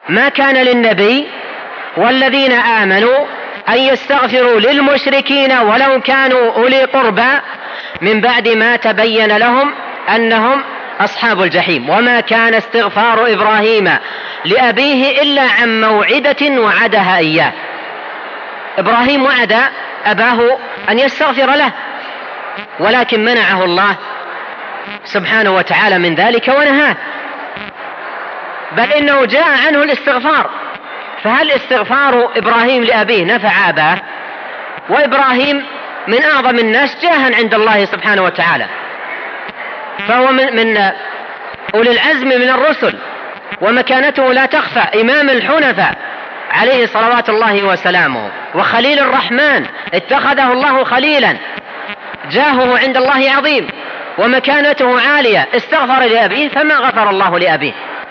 ما كان للنبي والذين آمنوا أن يستغفروا للمشركين ولو كانوا أولي قربى من بعد ما تبين لهم أنهم أصحاب الجحيم. وما كان استغفار إبراهيم لأبيه إلا عن موعدة وعدها إياه. إبراهيم وعد أباه أن يستغفر له، ولكن منعه الله سبحانه وتعالى من ذلك ونهاه، بل إنه جاء عنه الاستغفار. فهل استغفار إبراهيم لأبيه نفع أباه؟ وإبراهيم من أعظم الناس جاها عند الله سبحانه وتعالى، فهو من أولي العزم من الرسل، ومكانته لا تخفى، إمام الحنفاء عليه صلوات الله وسلامه، وخليل الرحمن اتخذه الله خليلا، جاهه عند الله عظيم ومكانته عالية. استغفر لأبيه فما غفر الله لأبيه،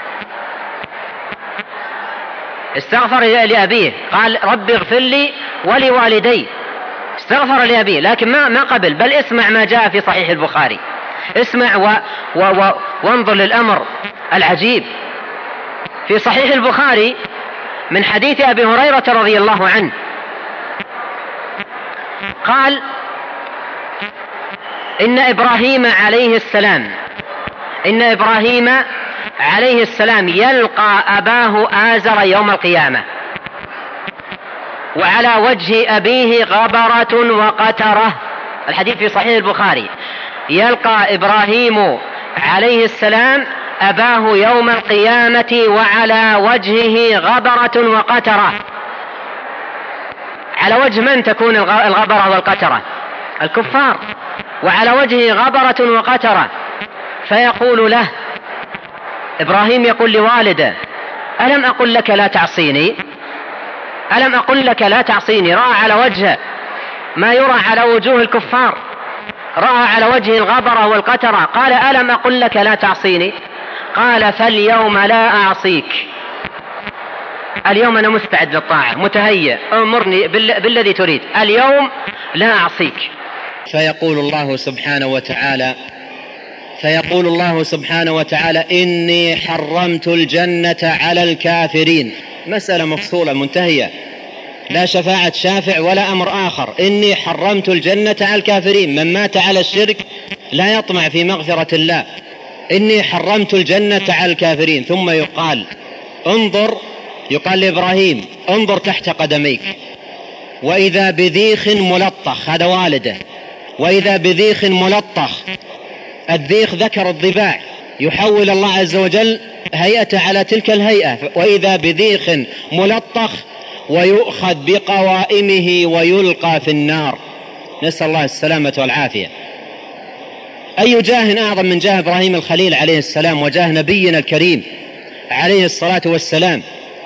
استغفر لأبيه، قال رب اغفر لي ولوالدي، استغفر لأبيه، لكن ما قبل. بل اسمع ما جاء في صحيح البخاري، اسمع وانظر للأمر العجيب في صحيح البخاري من حديث أبي هريرة رضي الله عنه قال إن إبراهيم عليه السلام يلقى أباه آزر يوم القيامة، وعلى وجه أبيه غبرة وقترة. الحديث في صحيح البخاري، يلقى إبراهيم عليه السلام أباه يوم القيامة وعلى وجهه غبرة وقترة. على وجه من تكون الغبرة والقترة؟ الكفار. وعلى وجهه غبرة وقترة. فيقول له إبراهيم، يقول لوالده ألم أقل لك لا تعصيني؟ ألم أقل لك لا تعصيني؟ رأى على وجهه ما يرى على وجوه الكفار، رأى على وجه الغبرة والقترة. قال ألم أقل لك لا تعصيني؟ قال فاليوم لا أعصيك، اليوم أنا مستعد للطاعة، متهيئ، أمرني بالذي تريد، اليوم لا أعصيك. فيقول الله سبحانه وتعالى إني حرمت الجنة على الكافرين. مسألة مفصولة منتهية، لا شفاعة شافع ولا أمر آخر. إني حرمت الجنة على الكافرين، من مات على الشرك لا يطمع في مغفرة الله. إني حرمت الجنة على الكافرين. ثم يقال لإبراهيم انظر تحت قدميك، وإذا بذيخ ملطخ، هذا والده، وإذا بذيخ ملطخ. الذيخ ذكر الضباع، يحول الله عز وجل هيئته على تلك الهيئة. وإذا بذيخ ملطخ ويؤخذ بقوائمه ويلقى في النار، نسأل الله السلامة والعافية. أي جاه أعظم من جاه إبراهيم الخليل عليه السلام وجاه نبينا الكريم عليه الصلاة والسلام؟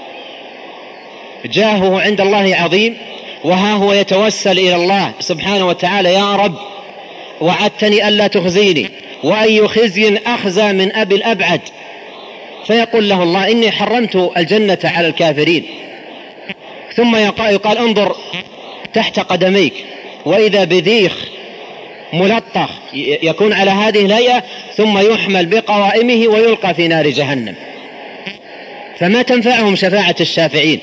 جاهه عند الله عظيم، وها هو يتوسل إلى الله سبحانه وتعالى: يا رب وعدتني ألا تخزيني، وأي خزي أخزى من أبي الأبعد. فيقول له الله: إني حرمت الجنة على الكافرين. ثم يقال انظر تحت قدميك، وإذا بذيخ ملطخ يكون على هذه الهيئة، ثم يحمل بقوائمه ويلقى في نار جهنم. فما تنفعهم شفاعة الشافعين.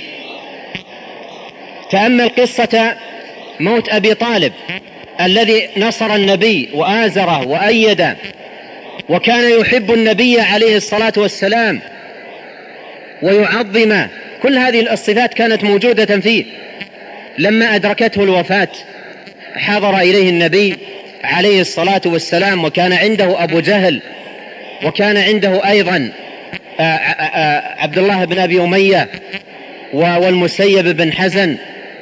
تأمل قصة موت أبي طالب الذي نصر النبي وآزره وأيده، وكان يحب النبي عليه الصلاة والسلام ويعظمه. كل هذه الصفات كانت موجودة فيه. لما أدركته الوفاة حضر إليه النبي عليه الصلاة والسلام، وكان عنده أبو جهل، وكان عنده أيضا عبد الله بن أبي أمية والمسيب بن حزن،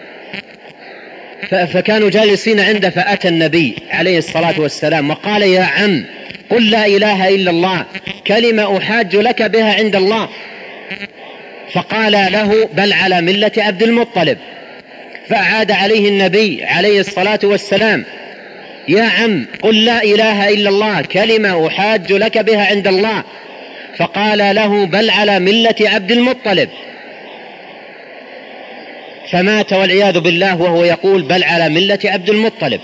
فكانوا جالسين عنده. فأتى النبي عليه الصلاة والسلام وقال: يا عم قل لا إله إلا الله، كلمة أحاج لك بها عند الله. فقال له: بل على ملة عبد المطلب. فأعاد عليه النبي عليه الصلاة والسلام: يا عم قل لا إله إلا الله، كلمة أحاج لك بها عند الله. فقال له: بل على ملة عبد المطلب. فمات والعياذ بالله وهو يقول: بل على ملة عبد المطلب.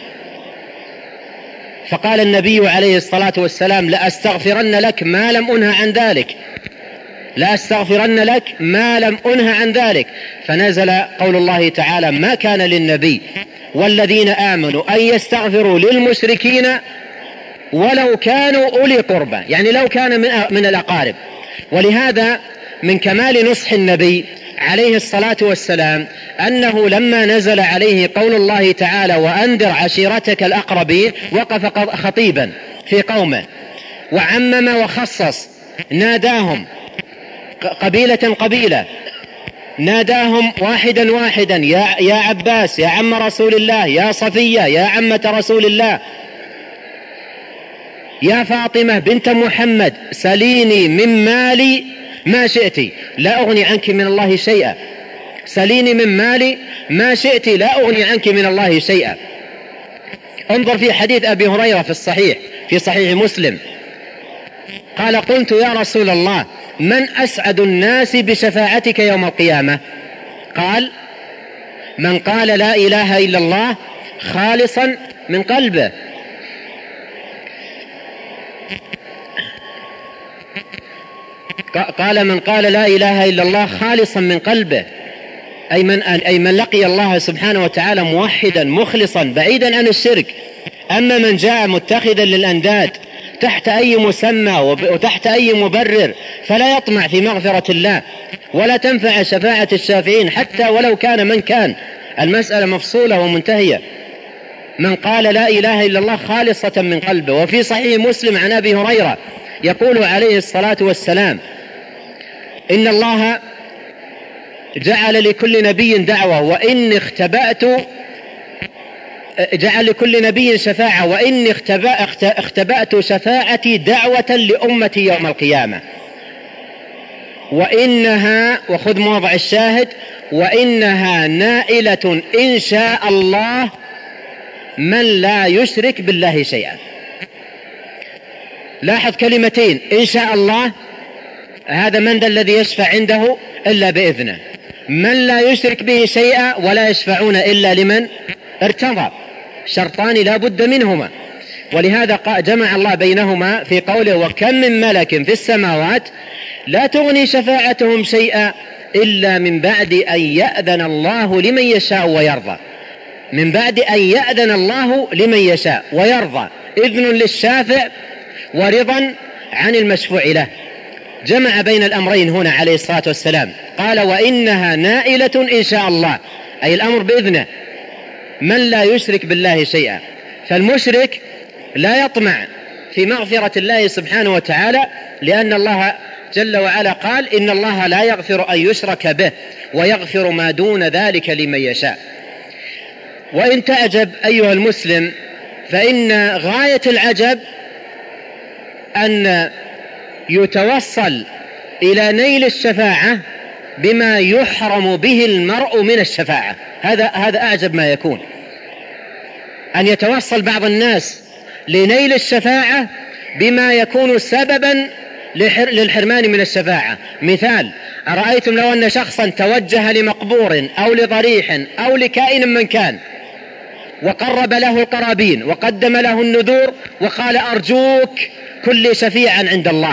فقال النبي عليه الصلاة والسلام: لأستغفرن لك ما لم أنه عن ذلك، لا أستغفرن لك ما لم أنه عن ذلك. فنزل قول الله تعالى: ما كان للنبي والذين آمنوا أن يستغفروا للمشركين ولو كانوا أولي قربى، يعني لو كان من الأقارب. ولهذا من كمال نصح النبي عليه الصلاة والسلام أنه لما نزل عليه قول الله تعالى: وأنذر عشيرتك الأقربين، وقف خطيبا في قومه وعمم وخصص، ناداهم قبيلة قبيلة، ناداهم واحدا واحدا: يا عباس يا عم رسول الله، يا صفية يا عمة رسول الله، يا فاطمة بنت محمد، سليني من مالي ما شئت لا أغني عنك من الله شيئا، سليني من مالي ما شئت لا أغني عنك من الله شيئا. انظر في حديث أبي هريرة في صحيح مسلم، قال: قلت يا رسول الله من أسعد الناس بشفاعتك يوم القيامة؟ قال: من قال لا إله إلا الله خالصا من قلبه. قال: من قال لا إله إلا الله خالصا من قلبه، أي من لقي الله سبحانه وتعالى موحدا مخلصا بعيدا عن الشرك. أما من جاء متخذا للأنداد تحت أي مسمى وتحت أي مبرر فلا يطمع في مغفرة الله، ولا تنفع شفاعة الشافعين حتى ولو كان من كان. المسألة مفصولة ومنتهية. من قال لا إله إلا الله خالصة من قلبه. وفي صحيح مسلم عن أبي هريرة يقول عليه الصلاة والسلام: إن الله جعل لكل نبي دعوة وإن اختبأت، جعل لكل نبي شفاعة وإن اختبأت شفاعتي دعوة لأمتي يوم القيامة، وإنها، وخذ موضع الشاهد، وإنها نائلة إن شاء الله من لا يشرك بالله شيئا. لاحظ كلمتين: إن شاء الله، هذا من ذا الذي يشفع عنده إلا بإذنه، من لا يشرك به شيئا، ولا يشفعون إلا لمن ارتضى، شرطان لا بد منهما. ولهذا جمع الله بينهما في قوله: وكم من ملك في السماوات لا تغني شفاعتهم شيئا إلا من بعد أن يأذن الله لمن يشاء ويرضى. من بعد أن يأذن الله لمن يشاء ويرضى، إذن للشافع ورضا عن المشفوع له. جمع بين الأمرين هنا عليه الصلاة والسلام. قال: وإنها نائلة إن شاء الله، أي الأمر بإذنه، من لا يشرك بالله شيئا. فالمشرك لا يطمع في مغفرة الله سبحانه وتعالى، لأن الله جل وعلا قال: إن الله لا يغفر أن يشرك به ويغفر ما دون ذلك لمن يشاء. وإن تعجب أيها المسلم، فإن غاية العجب أن يتوصل إلى نيل الشفاعة بما يحرم به المرء من الشفاعة. هذا أعجب ما يكون، أن يتوصل بعض الناس لنيل الشفاعة بما يكون سببا للحرمان من الشفاعة. مثال: أرأيتم لو أن شخصا توجه لمقبور أو لضريح أو لكائن من كان وقرب له القرابين وقدم له النذور وقال: أرجوك كل شفيعا عند الله.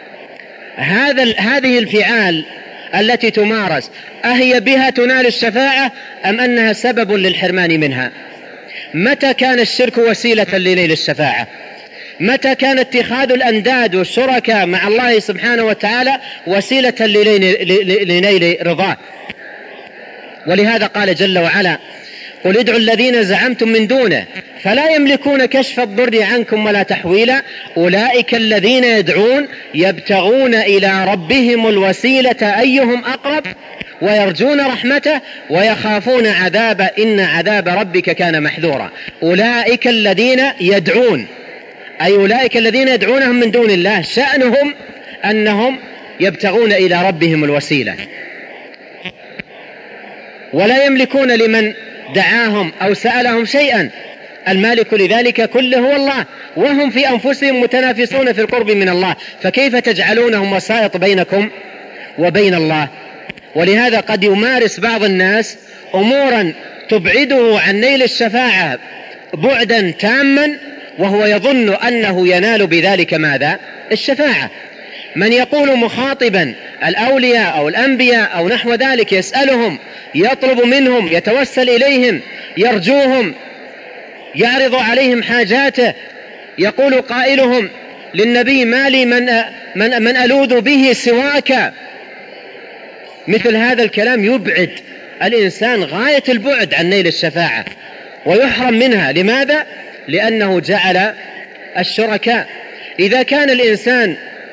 هذه الفعال التي تمارس أهي بها تنال الشفاعة أم أنها سبب للحرمان منها؟ متى كان الشرك وسيلة لنيل الشفاعة؟ متى كان اتخاذ الأنداد والشركاء مع الله سبحانه وتعالى وسيلة لنيل رضاه؟ ولهذا قال جل وعلا: قل ادعوا الذين زعمتم من دونه فلا يملكون كشف الضر عنكم ولا تحويلا أولئك الذين يدعون يبتغون إلى ربهم الوسيلة أيهم أقرب ويرجون رحمته ويخافون عذابه إن عذاب ربك كان محذورا. أولئك الذين يدعون، أي أولئك الذين يدعونهم من دون الله شأنهم أنهم يبتغون إلى ربهم الوسيلة، ولا يملكون لمن دعاهم أو سألهم شيئا. المالك لذلك كله هو الله، وهم في أنفسهم متنافسون في القرب من الله، فكيف تجعلونهم وسائط بينكم وبين الله؟ ولهذا قد يمارس بعض الناس أمورا تبعده عن نيل الشفاعة بعدا تاما وهو يظن أنه ينال بذلك ماذا؟ الشفاعة. من يقول مخاطبا الأولياء أو الأنبياء أو نحو ذلك، يسألهم، يطلب منهم، يتوسل إليهم، يرجوهم، يعرض عليهم حاجاته، يقول قائلهم للنبي: ما لي من ألوذ به سواك. مثل هذا الكلام يبعد الإنسان غاية البعد عن نيل الشفاعة ويحرم منها. لماذا؟ لأنه جعل الشركاء. إذا كان الإنسان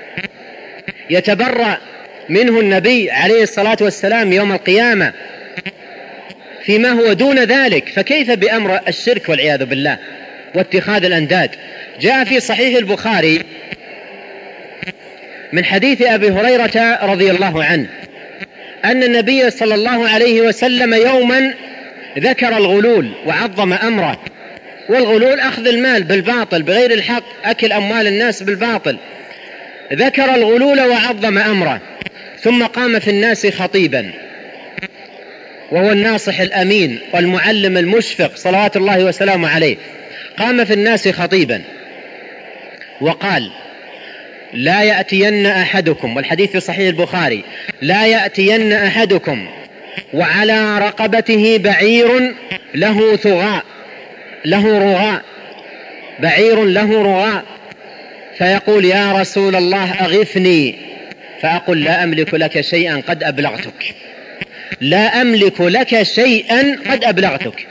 يتبرأ منه النبي عليه الصلاة والسلام يوم القيامة فيما هو دون ذلك، فكيف بأمر الشرك والعياذ بالله واتخاذ الأنداد؟ جاء في صحيح البخاري من حديث أبي هريرة رضي الله عنه أن النبي صلى الله عليه وسلم يوما ذكر الغلول وعظم أمره. والغلول أخذ المال بالباطل بغير الحق، أكل أموال الناس بالباطل. ذكر الغلول وعظم أمره، ثم قام في الناس خطيبا، وهو الناصح الأمين والمعلم المشفق صلوات الله وسلامه عليه. قام في الناس خطيبا وقال: لا يأتين أحدكم، والحديث في صحيح البخاري: لا يأتين أحدكم وعلى رقبته بعير له رغاء، بعير له رغاء، فيقول: يا رسول الله أغثني، فأقول: لا أملك لك شيئا قد أبلغتك. لا أملك لك شيئا قد أبلغتك.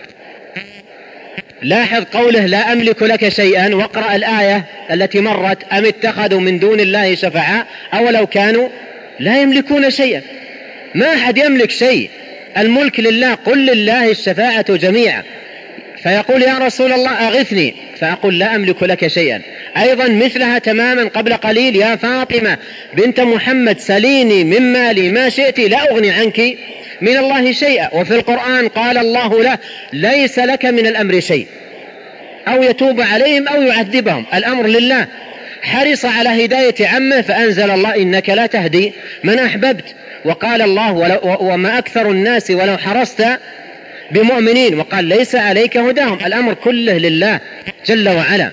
لاحظ قوله: لا أملك لك شيئا، واقرأ الآية التي مرت: أم اتخذوا من دون الله شفعاء أولو كانوا لا يملكون شيئا. ما أحد يملك شيء، الملك لله، قل لله الشفاعة جميعا. فيقول: يا رسول الله أغثني، فأقول: لا أملك لك شيئا. أيضا مثلها تماما قبل قليل: يا فاطمة بنت محمد سليني من مالي ما شئت لا أغني عنك من الله شيئا. وفي القرآن قال الله له: ليس لك من الأمر شيء، أو يتوب عليهم أو يعذبهم، الأمر لله. حرص على هداية عمه فأنزل الله: إنك لا تهدي من أحببت. وقال الله: وما أكثر الناس ولو حرصت بمؤمنين. وقال: ليس عليك هداهم، الأمر كله لله جل وعلا.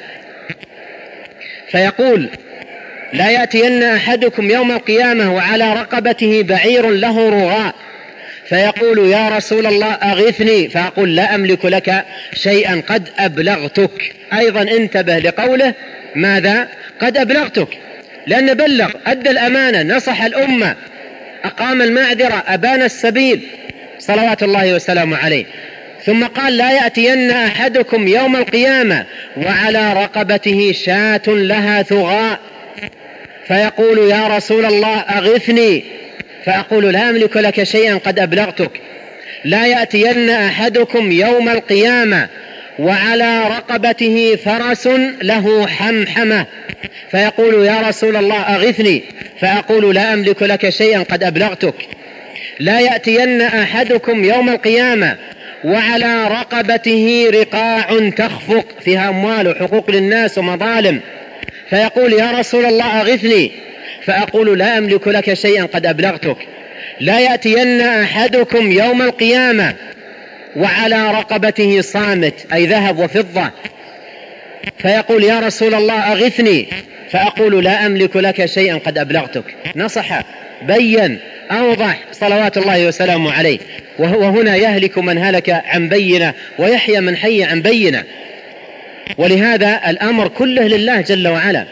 فيقول: لا يأتين أحدكم يوم القيامة وعلى رقبته بعير له رغاء، فيقول: يا رسول الله أغثني، فأقول: لا أملك لك شيئا قد أبلغتك. أيضا انتبه لقوله: ماذا؟ قد أبلغتك، لأن بلغ، أدى الأمانة، نصح الأمة، أقام المعذرة، أبان السبيل صلوات الله وسلامه عليه. ثم قال: لا يأتين أحدكم يوم القيامة وعلى رقبته شاة لها ثغاء، فيقول: يا رسول الله أغثني، فأقول: لا أملك لك شيئا قد أبلغتك. لا يأتين أحدكم يوم القيامة وعلى رقبته فرس له حمحمة، فيقول: يا رسول الله أغثني، فأقول: لا أملك لك شيئا قد أبلغتك. لا يأتين أحدكم يوم القيامة وعلى رقبته رقاع تخفق فيها أموال وحقوق للناس ومظالم، فيقول: يا رسول الله أغثني، فأقول: لا أملك لك شيئا قد أبلغتك. لا يأتين أحدكم يوم القيامة وعلى رقبته صامت، أي ذهب وفضة، فيقول: يا رسول الله أغثني، فأقول: لا أملك لك شيئا قد أبلغتك. نصح، بين، أوضح صلوات الله وسلامه عليه. وهنا يهلك من هلك عن بينة ويحيى من حي عن بينة. ولهذا الأمر كله لله جل وعلا،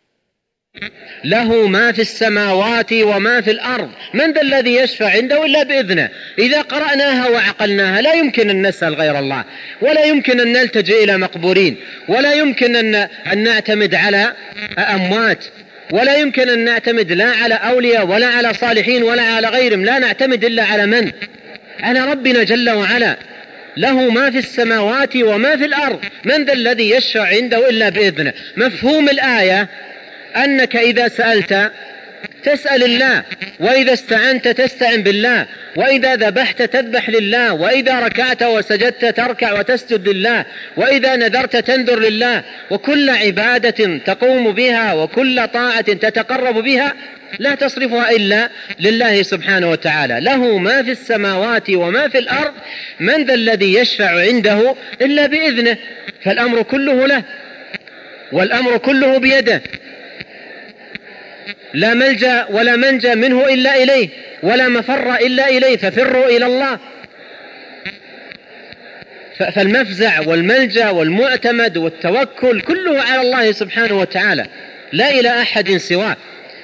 له ما في السماوات وما في الأرض. من ذا الذي يشفع عنده إلا بإذنه؟ إذا قرأناها وعقلناها لا يمكن أن نسأل غير الله، ولا يمكن أن نلتجئ إلى مقبورين، ولا يمكن أن نعتمد على أموات، ولا يمكن أن نعتمد لا على أولياء ولا على صالحين ولا على غيرهم. لا نعتمد إلا على من؟ على ربنا جل وعلا. له ما في السماوات وما في الأرض. من ذا الذي يشفع عنده إلا بإذنه. مفهوم الآية أنك إذا سألت تسأل الله، وإذا استعنت تستعن بالله، وإذا ذبحت تذبح لله، وإذا ركعت وسجدت تركع وتسجد لله، وإذا نذرت تنذر لله. وكل عبادة تقوم بها وكل طاعة تتقرب بها لا تصرفها إلا لله سبحانه وتعالى. له ما في السماوات وما في الأرض. من ذا الذي يشفع عنده إلا بإذنه. فالأمر كله له، والأمر كله بيده. لا ملجأ ولا منجى منه إلا إليه، ولا مفر إلا إليه، ففروا إلى الله. فالمفزع والملجأ والمعتمد والتوكل كله على الله سبحانه وتعالى، لا إلى أحد سواه.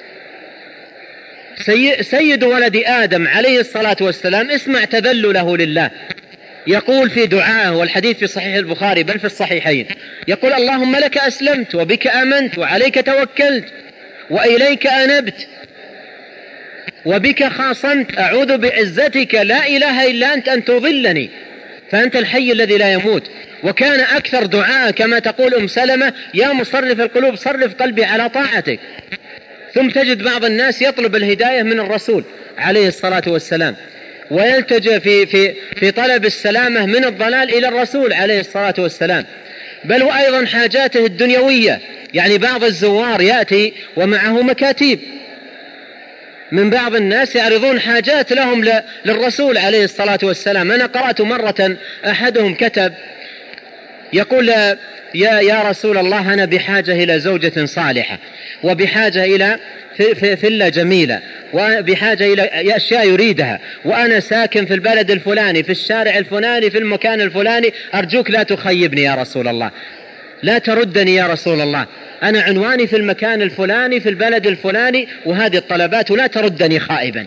سيد ولد آدم عليه الصلاة والسلام اسمع تذلله لله، يقول في دعائه، والحديث في صحيح البخاري بل في الصحيحين، يقول: اللهم لك أسلمت وبك آمنت وعليك توكلت وإليك أنبت وبك خاصمت، أعوذ بعزتك لا إله إلا أنت أن تضلني، فأنت الحي الذي لا يموت. وكان أكثر دعاء كما تقول أم سلمة: يا مصرف القلوب صرف قلبي على طاعتك. ثم تجد بعض الناس يطلب الهداية من الرسول عليه الصلاة والسلام، ويلتجئ في طلب السلامة من الضلال إلى الرسول عليه الصلاة والسلام، بل وأيضا حاجاته الدنيوية. يعني بعض الزوار يأتي ومعه مكاتيب من بعض الناس يعرضون حاجات لهم للرسول عليه الصلاة والسلام. أنا قرأت مرة أحدهم كتب يقول: يا رسول الله، أنا بحاجة إلى زوجة صالحة، وبحاجة إلى فيلا جميلة، وبحاجة إلى أشياء يريدها، وأنا ساكن في البلد الفلاني، في الشارع الفلاني، في المكان الفلاني، أرجوك لا تخيبني يا رسول الله، لا تردني يا رسول الله، أنا عنواني في المكان الفلاني في البلد الفلاني وهذه الطلبات، ولا تردني خائبا.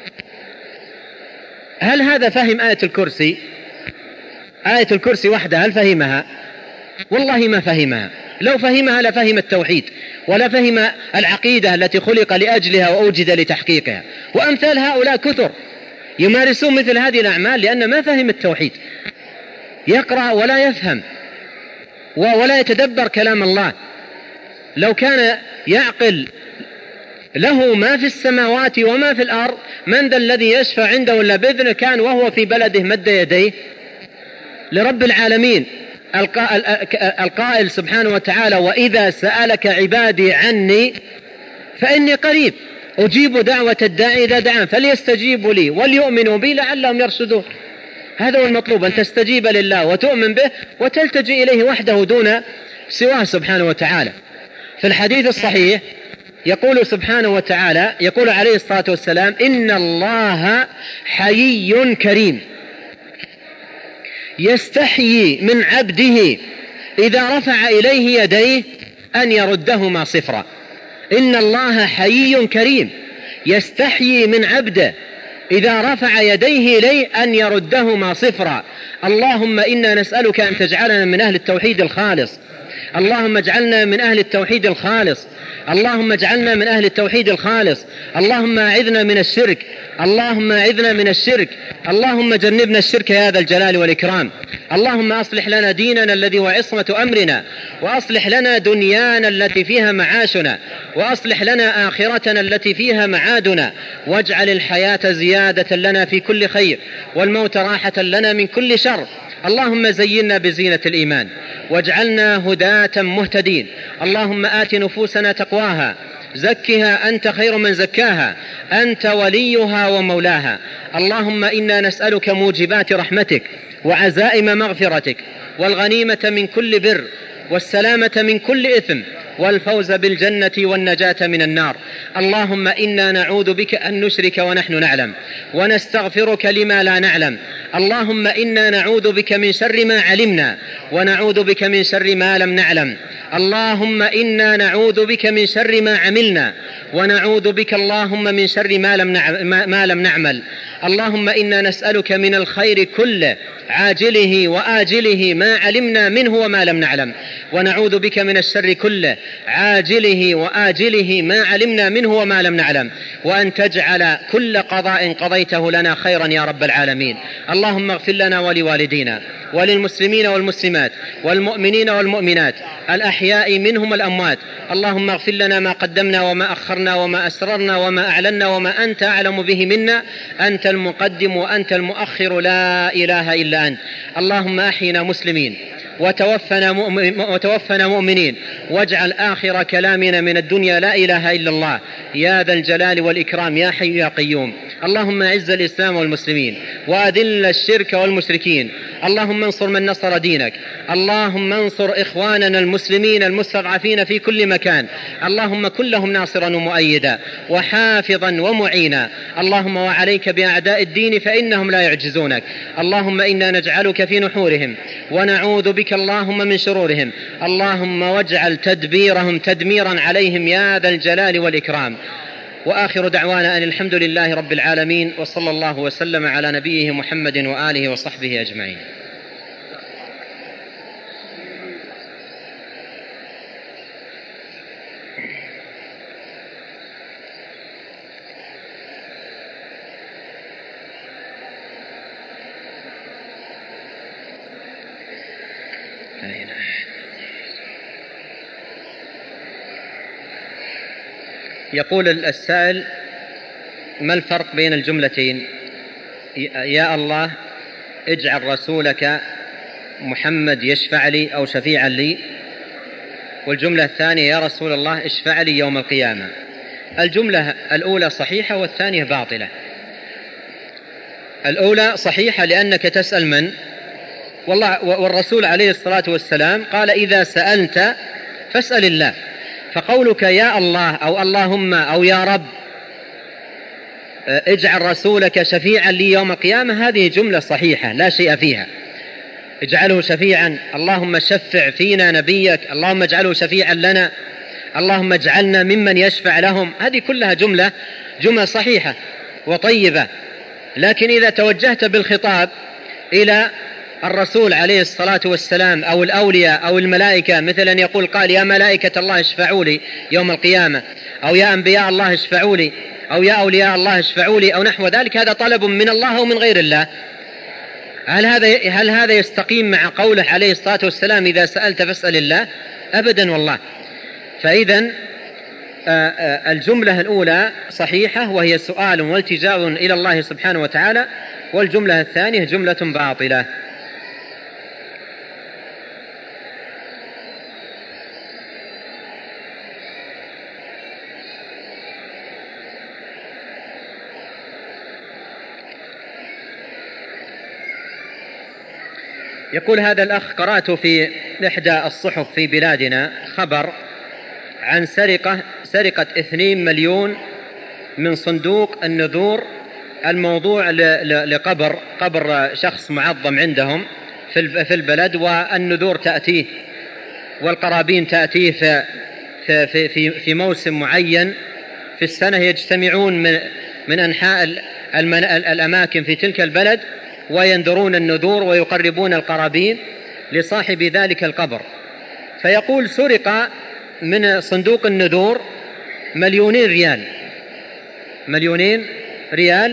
هل هذا فهم آية الكرسي؟ آية الكرسي وحدها هل فهمها؟ والله ما فهمها. لو فهمها لفهم التوحيد، ولا فهم العقيدة التي خلق لأجلها وأوجد لتحقيقها. وأمثال هؤلاء كثر يمارسون مثل هذه الأعمال لأن ما فهم التوحيد، يقرأ ولا يفهم ولا يتدبر كلام الله. لو كان يعقل له ما في السماوات وما في الأرض، من ذا الذي يشفع عنده إلا بإذنه، كان وهو في بلده مد يديه لرب العالمين القائل سبحانه وتعالى: وإذا سألك عبادي عني فإني قريب أجيب دعوة الداعي إذا دعان فليستجيبوا لي وليؤمنوا بي لعلهم يرشدون. هذا هو المطلوب، أن تستجيب لله وتؤمن به وتلتجئ إليه وحده دون سواه سبحانه وتعالى. في الحديث الصحيح يقول سبحانه وتعالى، يقول عليه الصلاة والسلام: إن الله حيي كريم يستحيي من عبده إذا رفع إليه يديه أن يردهما صفرا. إن الله حيي كريم يستحيي من عبده إذا رفع يديه إليه أن يردهما صفرا. اللهم إنا نسألك أن تجعلنا من أهل التوحيد الخالص، اللهم اجعلنا من أهل التوحيد الخالص، اللهم اجعلنا من أهل التوحيد الخالص، اللهم أعذنا من الشرك، اللهم أعذنا من الشرك، اللهم جنبنا الشرك يا ذا الجلال والإكرام. اللهم أصلح لنا ديننا الذي هو عصمة أمرنا، وأصلح لنا دنيانا التي فيها معاشنا، وأصلح لنا آخرتنا التي فيها معادنا، واجعل الحياة زيادة لنا في كل خير، والموت راحة لنا من كل شر. اللهم زينا بزينة الإيمان واجعلنا هداة مهتدين. اللهم آت نفوسنا تقواها، زكها أنت خير من زكاها، أنت وليها ومولاها. اللهم إنا نسألك موجبات رحمتك وعزائم مغفرتك والغنيمة من كل بر والسلامة من كل إثم والفوز بالجنة والنجاة من النار. اللهم إنا نعوذ بك أن نشرك ونحن نعلم، ونستغفرك لما لا نعلم. اللهم إنا نعوذ بك من شر ما علمنا، ونعوذ بك من شر ما لم نعلم. اللهم إنا نعوذ بك من شر ما عملنا، ونعوذ بك اللهم من شر ما لم نعمل. اللهم إنا نسألك من الخير كله عاجله وآجله ما علمنا منه وما لم نعلم، ونعوذ بك من الشر كله عاجله وآجله ما علمنا منه وما لم نعلم، وأن تجعل كل قضاء قضيته لنا خيرا يا رب العالمين. اللهم اغفر لنا ولوالدينا وللمسلمين والمسلمات والمؤمنين والمؤمنات الأحياء منهم الأموات. اللهم اغفر لنا ما قدمنا وما أخرنا وما أسررنا وما أعلنا وما أنت أعلم به منا، أنت المقدم وأنت المؤخر، لا إله إلا أنت. اللهم أحينا مسلمين وتوفنا مؤمنين، واجعل آخر كلامنا من الدنيا لا إله إلا الله يا ذا الجلال والإكرام يا حي يا قيوم. اللهم أعز الإسلام والمسلمين وأذل الشرك والمشركين، اللهم انصر من نصر دينك، اللهم انصر إخواننا المسلمين المستضعفين في كل مكان، اللهم كن لهم ناصرا ومؤيدا وحافظا ومعينا، اللهم وعليك بأعداء الدين فإنهم لا يعجزونك، اللهم إنا نجعلك في نحورهم ونعوذ بك اللهم من شرورهم، اللهم واجعل تدبيرهم تدميرا عليهم يا ذا الجلال والإكرام. وآخر دعوانا أن الحمد لله رب العالمين، وصلى الله وسلم على نبيه محمد وآله وصحبه أجمعين. يقول السائل: ما الفرق بين الجملتين يا الله اجعل رسولك محمد يشفع لي أو شفيعا لي، والجملة الثانية يا رسول الله اشفع لي يوم القيامة؟ الجملة الأولى صحيحة والثانية باطلة. الأولى صحيحة لأنك تسأل من؟ والرسول عليه الصلاة والسلام قال: إذا سألت فاسأل الله. فقولك يا الله أو اللهم أو يا رب اجعل رسولك شفيعا لي يوم القيامة، هذه جملة صحيحة لا شيء فيها. اجعله شفيعا، اللهم شفع فينا نبيك، اللهم اجعله شفيعا لنا، اللهم اجعلنا ممن يشفع لهم، هذه كلها جملة صحيحة وطيبة. لكن إذا توجهت بالخطاب إلى الرسول عليه الصلاة والسلام أو الأولياء أو الملائكة، مثلا يقول قال: يا ملائكة الله اشفعوا لي يوم القيامة، أو يا أنبياء الله اشفعوا لي، أو يا أولياء الله اشفعوا لي، أو نحو ذلك، هذا طلب من الله أو من غير الله. هل هذا يستقيم مع قوله عليه الصلاة والسلام: إذا سألت فاسأل الله؟ أبدا والله. فإذا الجملة الأولى صحيحة وهي سؤال والتجاء إلى الله سبحانه وتعالى، والجملة الثانية جملة باطلة. يقول هذا الأخ: قرأت في إحدى الصحف في بلادنا خبر عن سرقة 2 مليون من صندوق النذور الموضوع لقبر شخص معظم عندهم في البلد، والنذور تأتيه والقرابين تأتيه في موسم معين في السنة، يجتمعون من أنحاء الأماكن في تلك البلد وينذرون النذور ويقربون القرابين لصاحب ذلك القبر. فيقول: سرق من صندوق النذور 2,000,000 ريال،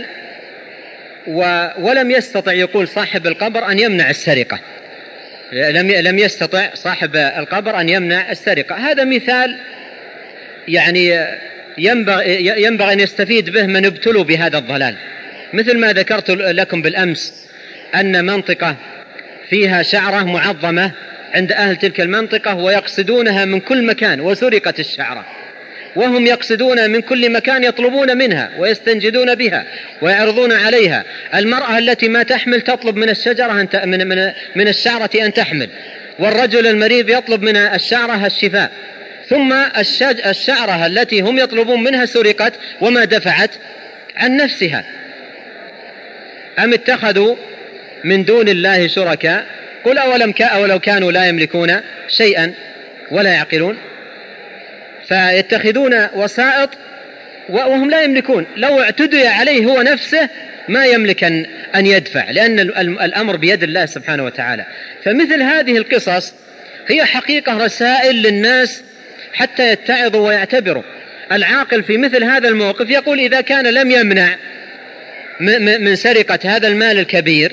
ولم يستطع يقول صاحب القبر أن يمنع السرقة، لم يستطع صاحب القبر أن يمنع السرقة. هذا مثال يعني ينبغي أن يستفيد به من ابتلوا بهذا الضلال، مثل ما ذكرت لكم بالأمس أن منطقة فيها شعرة معظمة عند أهل تلك المنطقة ويقصدونها من كل مكان، وسرقت الشعرة، وهم يقصدون من كل مكان، يطلبون منها ويستنجدون بها ويعرضون عليها. المرأة التي ما تحمل تطلب من الشجرة من الشعرة أن تحمل، والرجل المريض يطلب من الشعرة الشفاء، ثم الشعرة التي هم يطلبون منها سرقت وما دفعت عن نفسها. أم اتخذوا من دون الله شركاء؟ قل أولو كانوا لا يملكون شيئا ولا يعقلون. فيتخذون وسائط وهم لا يملكون، لو اعتدي عليه هو نفسه ما يملك أن يدفع، لأن الأمر بيد الله سبحانه وتعالى. فمثل هذه القصص هي حقيقة رسائل للناس حتى يتعظوا ويعتبروا. العاقل في مثل هذا الموقف يقول: إذا كان لم يمنع من سرقة هذا المال الكبير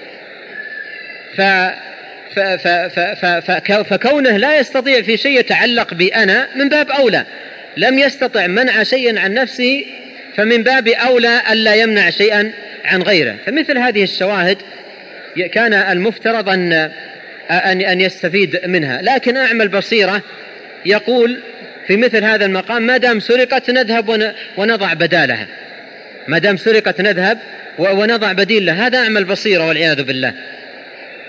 فكونه لا يستطيع في شيء يتعلق بأنا من باب أولى. لم يستطع منع شيئا عن نفسه، فمن باب أولى ألا يمنع شيئا عن غيره. فمثل هذه الشواهد كان المفترض أن يستفيد منها. لكن أعمى البصيرة يقول في مثل هذا المقام: ما دام سرقت نذهب ونضع بدالها، ما دام سرقت نذهب ونضع بديل لها. هذا أعمى البصيرة والعياذ بالله.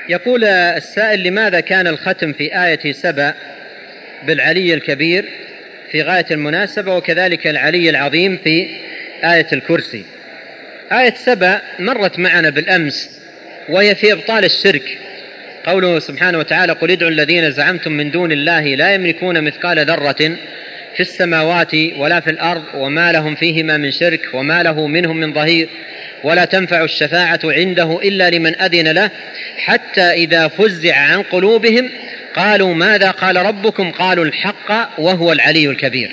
يقول السائل: لماذا كان الختم في آية 7 بالعلي الكبير في غاية المناسبة، وكذلك العلي العظيم في آية الكرسي؟ آية 7 مرت معنا بالأمس، وهي في إبطال الشرك. قوله سبحانه وتعالى: قل ادعوا الذين زعمتم من دون الله لا يملكون مثقال ذرة في السماوات ولا في الأرض وما لهم فيهما من شرك وما له منهم من ظهير ولا تنفع الشفاعة عنده إلا لمن أذن له حتى إذا فزع عن قلوبهم قالوا ماذا قال ربكم قالوا الحق وهو العلي الكبير.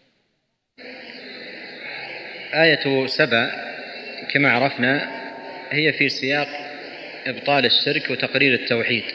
آية 7 كما عرفنا هي في سياق إبطال الشرك وتقرير التوحيد،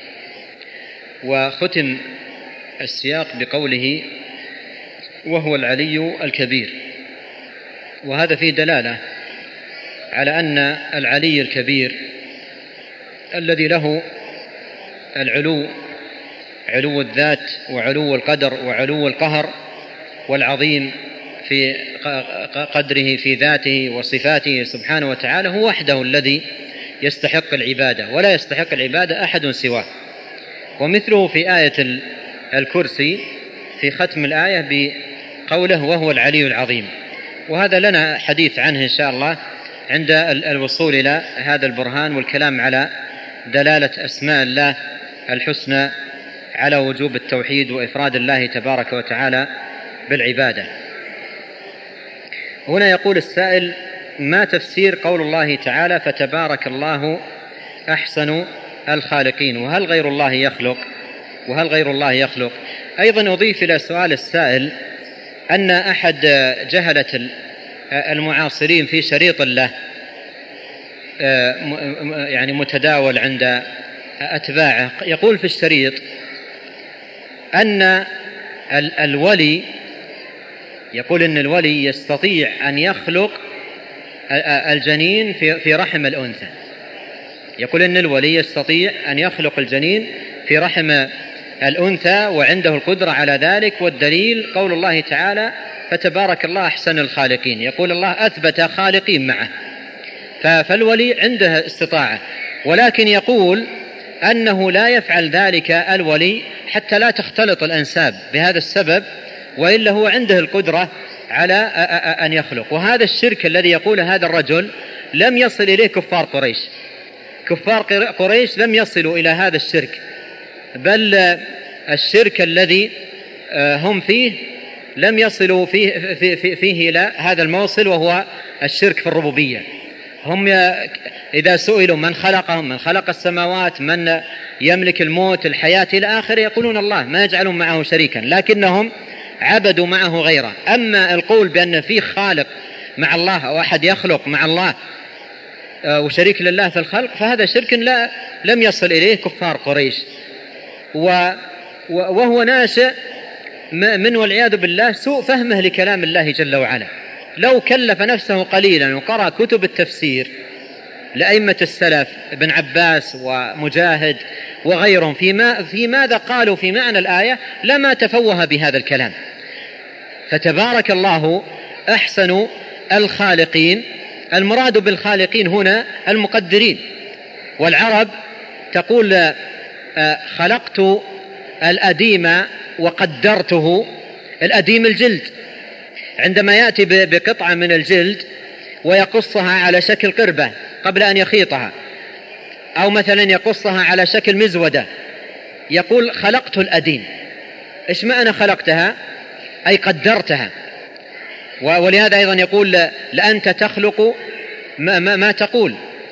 وختم السياق بقوله وهو العلي الكبير، وهذا فيه دلالة على أن العلي الكبير الذي له العلو، علو الذات وعلو القدر وعلو القهر، والعظيم في قدره في ذاته وصفاته سبحانه وتعالى، هو وحده الذي يستحق العبادة ولا يستحق العبادة أحد سواه. ومثله في آية الكرسي في ختم الآية بقوله وهو العلي العظيم، وهذا لنا حديث عنه إن شاء الله عند الوصول إلى هذا البرهان والكلام على دلالة أسماء الله الحسنى على وجوب التوحيد وإفراد الله تبارك وتعالى بالعبادة. هنا يقول السائل: ما تفسير قول الله تعالى فتبارك الله أحسن الخالقين، وهل غير الله يخلق؟ أيضا أضيف إلى سؤال السائل أن أحد جهلة المعاصرين في شريط الله يعني متداول عند أتباعه، يقول في الشريط أن الولي يستطيع أن يخلق الجنين في رحم الأنثى. يقول أن الولي يستطيع أن يخلق الجنين في رحم الأنثى وعنده القدرة على ذلك، والدليل قول الله تعالى فتبارك الله أحسن الخالقين. يقول الله أثبت خالقين معه، فالولي عنده استطاعة، ولكن يقول أنه لا يفعل ذلك الولي حتى لا تختلط الأنساب بهذا السبب، وإلا هو عنده القدرة على أن يخلق. وهذا الشرك الذي يقول هذا الرجل لم يصل إليه كفار قريش لم يصلوا إلى هذا الشرك، بل الشرك الذي هم فيه لم يصلوا فيه إلى هذا الموصل، وهو الشرك في الربوبية. هم إذا سئلوا من خلقهم، من خلق السماوات، من يملك الموت الحياة إلى آخره، يقولون الله، ما يجعلون معه شريكا، لكنهم عبدوا معه غيره. أما القول بأن فيه خالق مع الله أو أحد يخلق مع الله وشريك لله في الخلق، فهذا شرك لم يصل إليه كفار قريش، وهو ناشئ من والعياذ بالله سوء فهمه لكلام الله جل وعلا. لو كلف نفسه قليلا وقرأ كتب التفسير لأئمة السلف ابن عباس ومجاهد وغيرهم في ماذا قالوا في معنى الآية لما تفوه بهذا الكلام. فتبارك الله أحسن الخالقين، المراد بالخالقين هنا المقدرين، والعرب تقول خلقت الأديم وقدرته. الأديم الجلد، عندما يأتي بقطعة من الجلد ويقصها على شكل قربة قبل أن يخيطها، أو مثلا يقصها على شكل مزودة، يقول خلقت الأديم. إيش معنى خلقتها؟ أي قدرتها. ولهذا أيضا يقول لأنت تخلق ما تقول،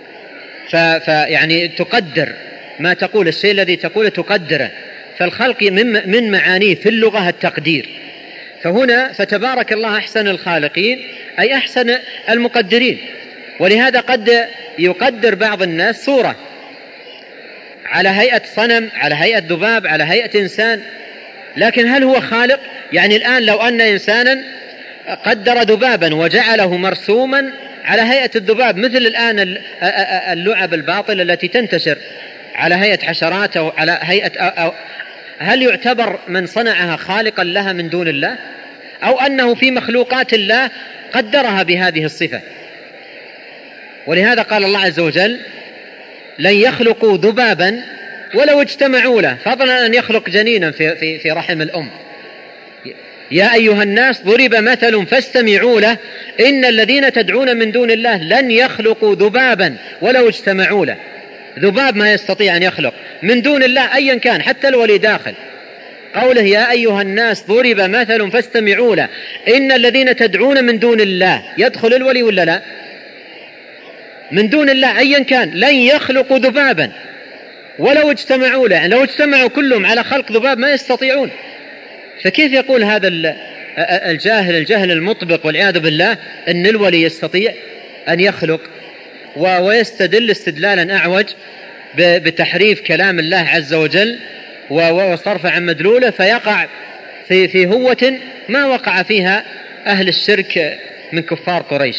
فيعني تقدر ما تقول، الشيء الذي تقوله تقدره. فالخلق من معانيه في اللغة التقدير. فهنا فتبارك الله أحسن الخالقين أي أحسن المقدرين. ولهذا قد يقدر بعض الناس صورة على هيئة صنم، على هيئة ذباب، على هيئة إنسان، لكن هل هو خالق؟ يعني الآن لو أن إنسانا قدر ذبابا وجعله مرسوما على هيئة الذباب، مثل الآن اللعب الباطلة التي تنتشر على هيئة حشرات أو على هيئة هل يعتبر من صنعها خالقا لها من دون الله؟ أو أنه في مخلوقات الله قدرها بهذه الصفة؟ ولهذا قال الله عز وجل لن يخلقوا ذبابا ولو اجتمعوا له، فضلا أن يخلق جنينا في رحم الأم. يا أيها الناس ضرب مثل فاستمعوا له إن الذين تدعون من دون الله لن يخلقوا ذبابا ولو اجتمعوا له. ذباب ما يستطيع أن يخلق من دون الله أيا كان، حتى الولي داخل. قوله يا أيها الناس ضرب مثل فاستمعوا له إن الذين تدعون من دون الله، يدخل الولي ولا لا؟ من دون الله أيا كان لن يخلقوا ذبابا ولو اجتمعوا له، يعني لو اجتمعوا كلهم على خلق ذباب ما يستطيعون. فكيف يقول هذا الجاهل المطبق والعياذ بالله أن الولي يستطيع أن يخلق، ويستدل استدلالا أعوج بتحريف كلام الله عز وجل وصرف عن مدلوله، فيقع في هوة ما وقع فيها أهل الشرك من كفار قريش.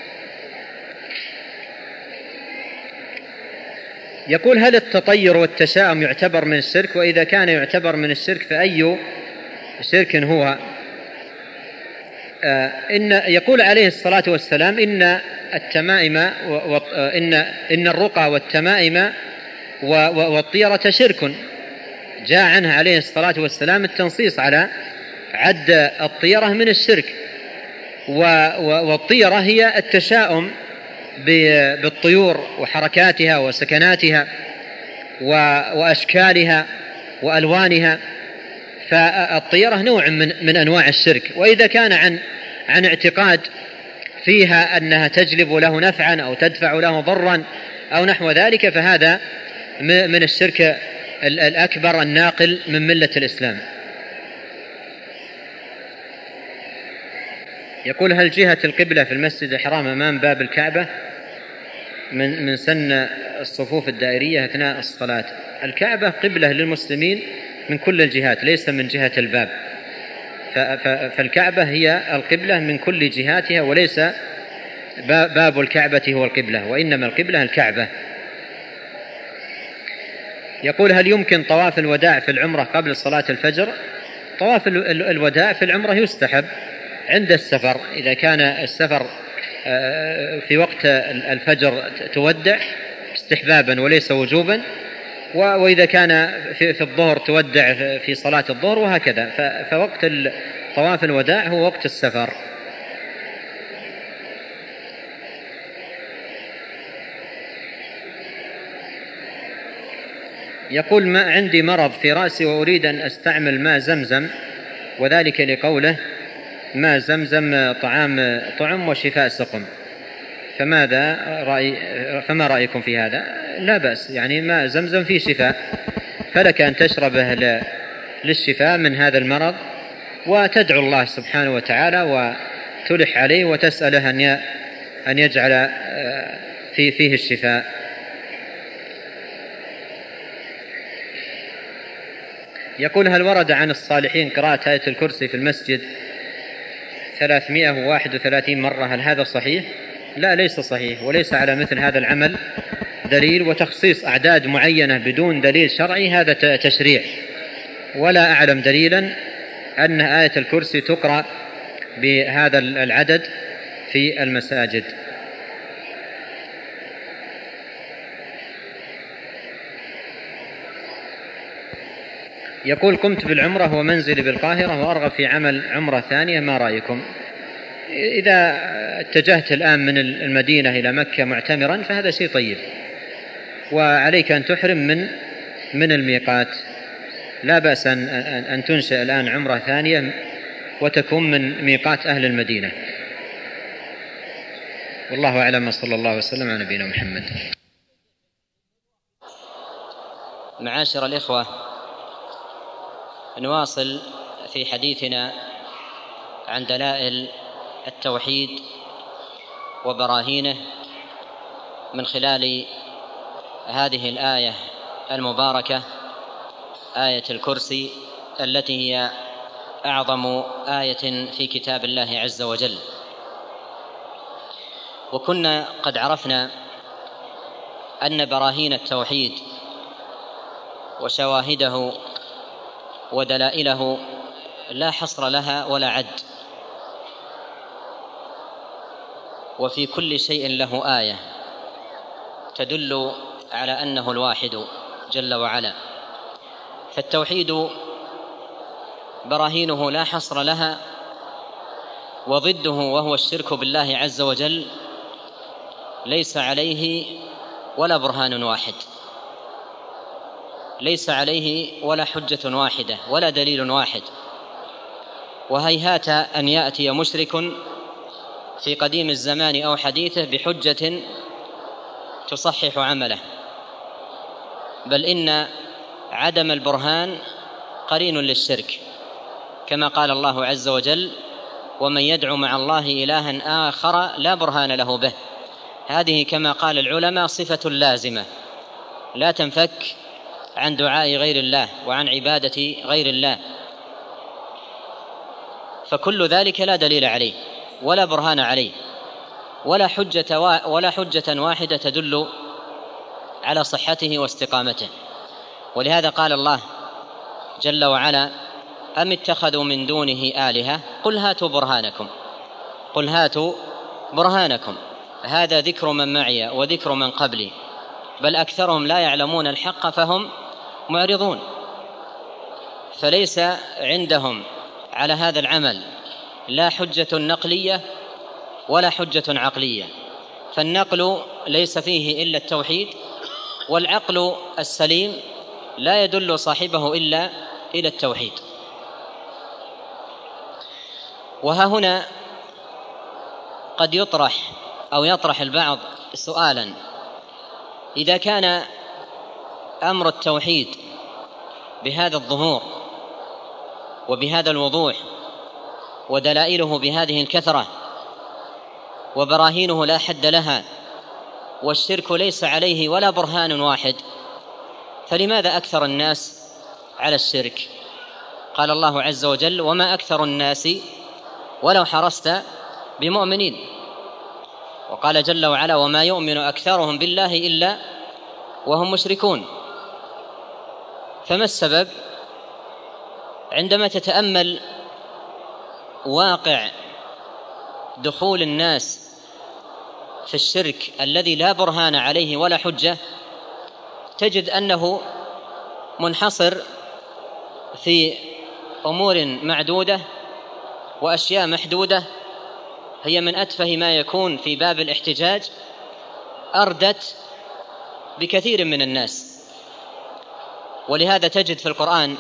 يقول هل التطير والتشاؤم يعتبر من الشرك؟ وإذا كان يعتبر من الشرك فأي شرك هو؟ يقول عليه الصلاة والسلام إن التمائم إن الرقى والتمائم والطيرة شرك. جاء عنه عليه الصلاة والسلام التنصيص على عد الطيرة من الشرك. والطيرة هي التشاؤم بالطيور وحركاتها وسكناتها وأشكالها وألوانها، فالطيرة نوع من أنواع الشرك. وإذا كان عن اعتقاد فيها أنها تجلب له نفعا أو تدفع له ضرا أو نحو ذلك فهذا من الشرك الأكبر الناقل من ملة الإسلام. يقول هل جهة القبلة في المسجد الحرام أمام باب الكعبة من سن الصفوف الدائرية أثناء الصلاة؟ الكعبة قبلة للمسلمين من كل الجهات، ليس من جهة الباب، فالكعبة هي القبلة من كل جهاتها، وليس باب الكعبة هو القبلة، وإنما القبلة الكعبة. يقول هل يمكن طواف الوداع في العمرة قبل صلاة الفجر؟ طواف الوداع في العمرة يستحب عند السفر، إذا كان السفر في وقت الفجر تودع استحبابا وليس وجوبا، وإذا كان في الظهر تودع في صلاة الظهر، وهكذا. فوقت طواف الوداع هو وقت السفر. يقول ما عندي مرض في رأسي وأريد أن أستعمل ماء زمزم، وذلك لقوله ماء زمزم طعم وشفاء سقم، فما رأيكم في هذا؟ لا بأس، يعني ماء زمزم فيه شفاء، فلك أن تشربه للشفاء من هذا المرض، وتدعو الله سبحانه وتعالى وتلح عليه وتسأله أن يجعل فيه الشفاء. يقول هل ورد عن الصالحين قراءة آية الكرسي في المسجد 331 مرة؟ هل هذا صحيح؟ لا، ليس صحيح، وليس على مثل هذا العمل دليل، وتخصيص أعداد معينة بدون دليل شرعي هذا تشريع، ولا أعلم دليلا أن آية الكرسي تقرأ بهذا العدد في المساجد. يقول قمت بالعمرة ومنزلي بالقاهرة وأرغب في عمل عمرة ثانية، ما رأيكم؟ إذا اتجهت الآن من المدينة إلى مكة معتمرا فهذا شيء طيب، وعليك أن تحرم من الميقات، لا بأس أن تنشئ الآن عمرة ثانية وتكون من ميقات أهل المدينة. والله أعلم، صلى الله وسلم على نبينا محمد. معاشر الإخوة، نواصل في حديثنا عن دلائل التوحيد وبراهينه من خلال هذه الآية المباركة، آية الكرسي، التي هي أعظم آية في كتاب الله عز وجل. وكنا قد عرفنا أن براهين التوحيد وشواهده ودلائله لا حصر لها ولا عد، وفي كل شيء له آية تدل على أنه الواحد جل وعلا. فالتوحيد براهينه لا حصر لها، وضده وهو الشرك بالله عز وجل ليس عليه ولا برهان واحد، ليس عليه ولا حجة واحدة ولا دليل واحد. وهيهات أن يأتي مشرك في قديم الزمان أو حديثه بحجة تصحح عمله، بل إن عدم البرهان قرين للشرك، كما قال الله عز وجل: ومن يدعو مع الله إلها آخر لا برهان له به. هذه كما قال العلماء صفة لازمة لا تنفك عن دعاء غير الله وعن عبادة غير الله، فكل ذلك لا دليل عليه ولا برهان عليه ولا حجة واحدة تدل على صحته واستقامته. ولهذا قال الله جل وعلا: أم اتخذوا من دونه آلهة قل هاتوا برهانكم، قل هاتوا برهانكم. هذا ذكر من معي وذكر من قبلي، بل أكثرهم لا يعلمون الحق فهم معرضون. فليس عندهم على هذا العمل لا حجة نقلية ولا حجة عقلية، فالنقل ليس فيه إلا التوحيد، والعقل السليم لا يدل صاحبه إلا إلى التوحيد. وها هنا قد يطرح البعض سؤالا: إذا كان أمر التوحيد بهذا الظهور وبهذا الوضوح ودلائله بهذه الكثرة وبراهينه لا حد لها، والشرك ليس عليه ولا برهان واحد، فلماذا أكثر الناس على الشرك؟ قال الله عز وجل: وما أكثر الناس ولو حرصت بمؤمنين. وقال جل وعلا: وما يؤمن أكثرهم بالله إلا وهم مشركون. فما السبب؟ عندما تتأمل واقع دخول الناس في الشرك الذي لا برهان عليه ولا حجة، تجد أنه منحصر في أمور معدودة وأشياء محدودة، هي من أتفه ما يكون في باب الاحتجاج، أردت بكثير من الناس. ولهذا تجد في القرآن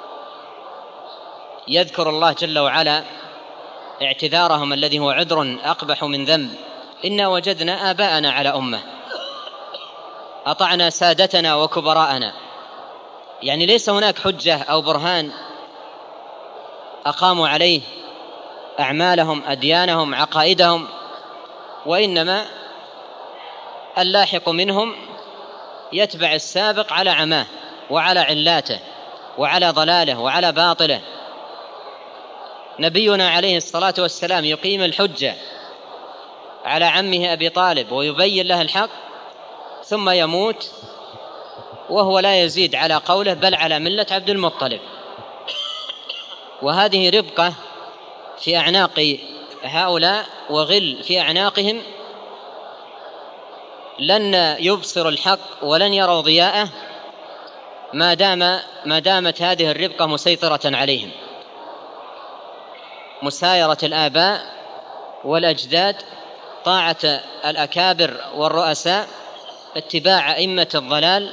يذكر الله جل وعلا اعتذارهم الذي هو عذر أقبح من ذنب: إنا وجدنا آباءنا على أمة أطعنا سادتنا وكبراءنا. يعني ليس هناك حجة أو برهان أقاموا عليه أعمالهم، أديانهم، عقائدهم، وإنما اللاحق منهم يتبع السابق على عماه وعلى علاته وعلى ضلاله وعلى باطله. نبينا عليه الصلاة والسلام يقيم الحجة على عمه أبي طالب ويبين له الحق، ثم يموت وهو لا يزيد على قوله بل على ملة عبد المطلب. وهذه ربقة في أعناق هؤلاء وغل في أعناقهم، لن يبصروا الحق ولن يروا ضياءه ما دامت هذه الربقة مسيطرة عليهم. مسايرة الآباء والأجداد، طاعة الأكابر والرؤساء، اتباع أئمة الضلال،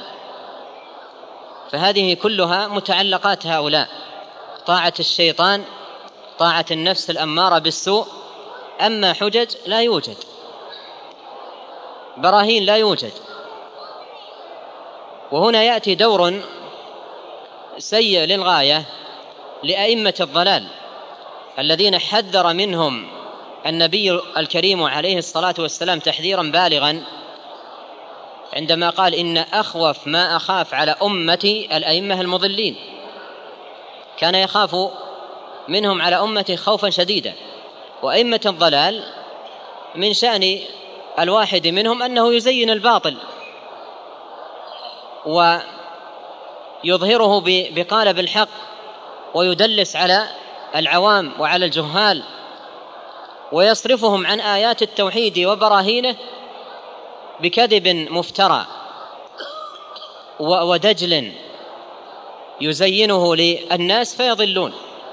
فهذه كلها متعلقات هؤلاء. طاعة الشيطان، طاعة النفس الأمارة بالسوء. أما حجج لا يوجد، براهين لا يوجد. وهنا يأتي دور سيء للغاية لأئمة الضلال الذين حذر منهم النبي الكريم عليه الصلاة والسلام تحذيرا بالغا عندما قال: إن أخوف ما أخاف على أمتي الأئمة المضلين. كان يخاف منهم على أمتي خوفا شديدا. وأئمة الضلال من شأن الواحد منهم أنه يزين الباطل ويظهره بقالب الحق، ويدلس على العوام وعلى الجهال، ويصرفهم عن آيات التوحيد وبراهينه بكذب مفترى. ودجل يزينه للناس فيضلون.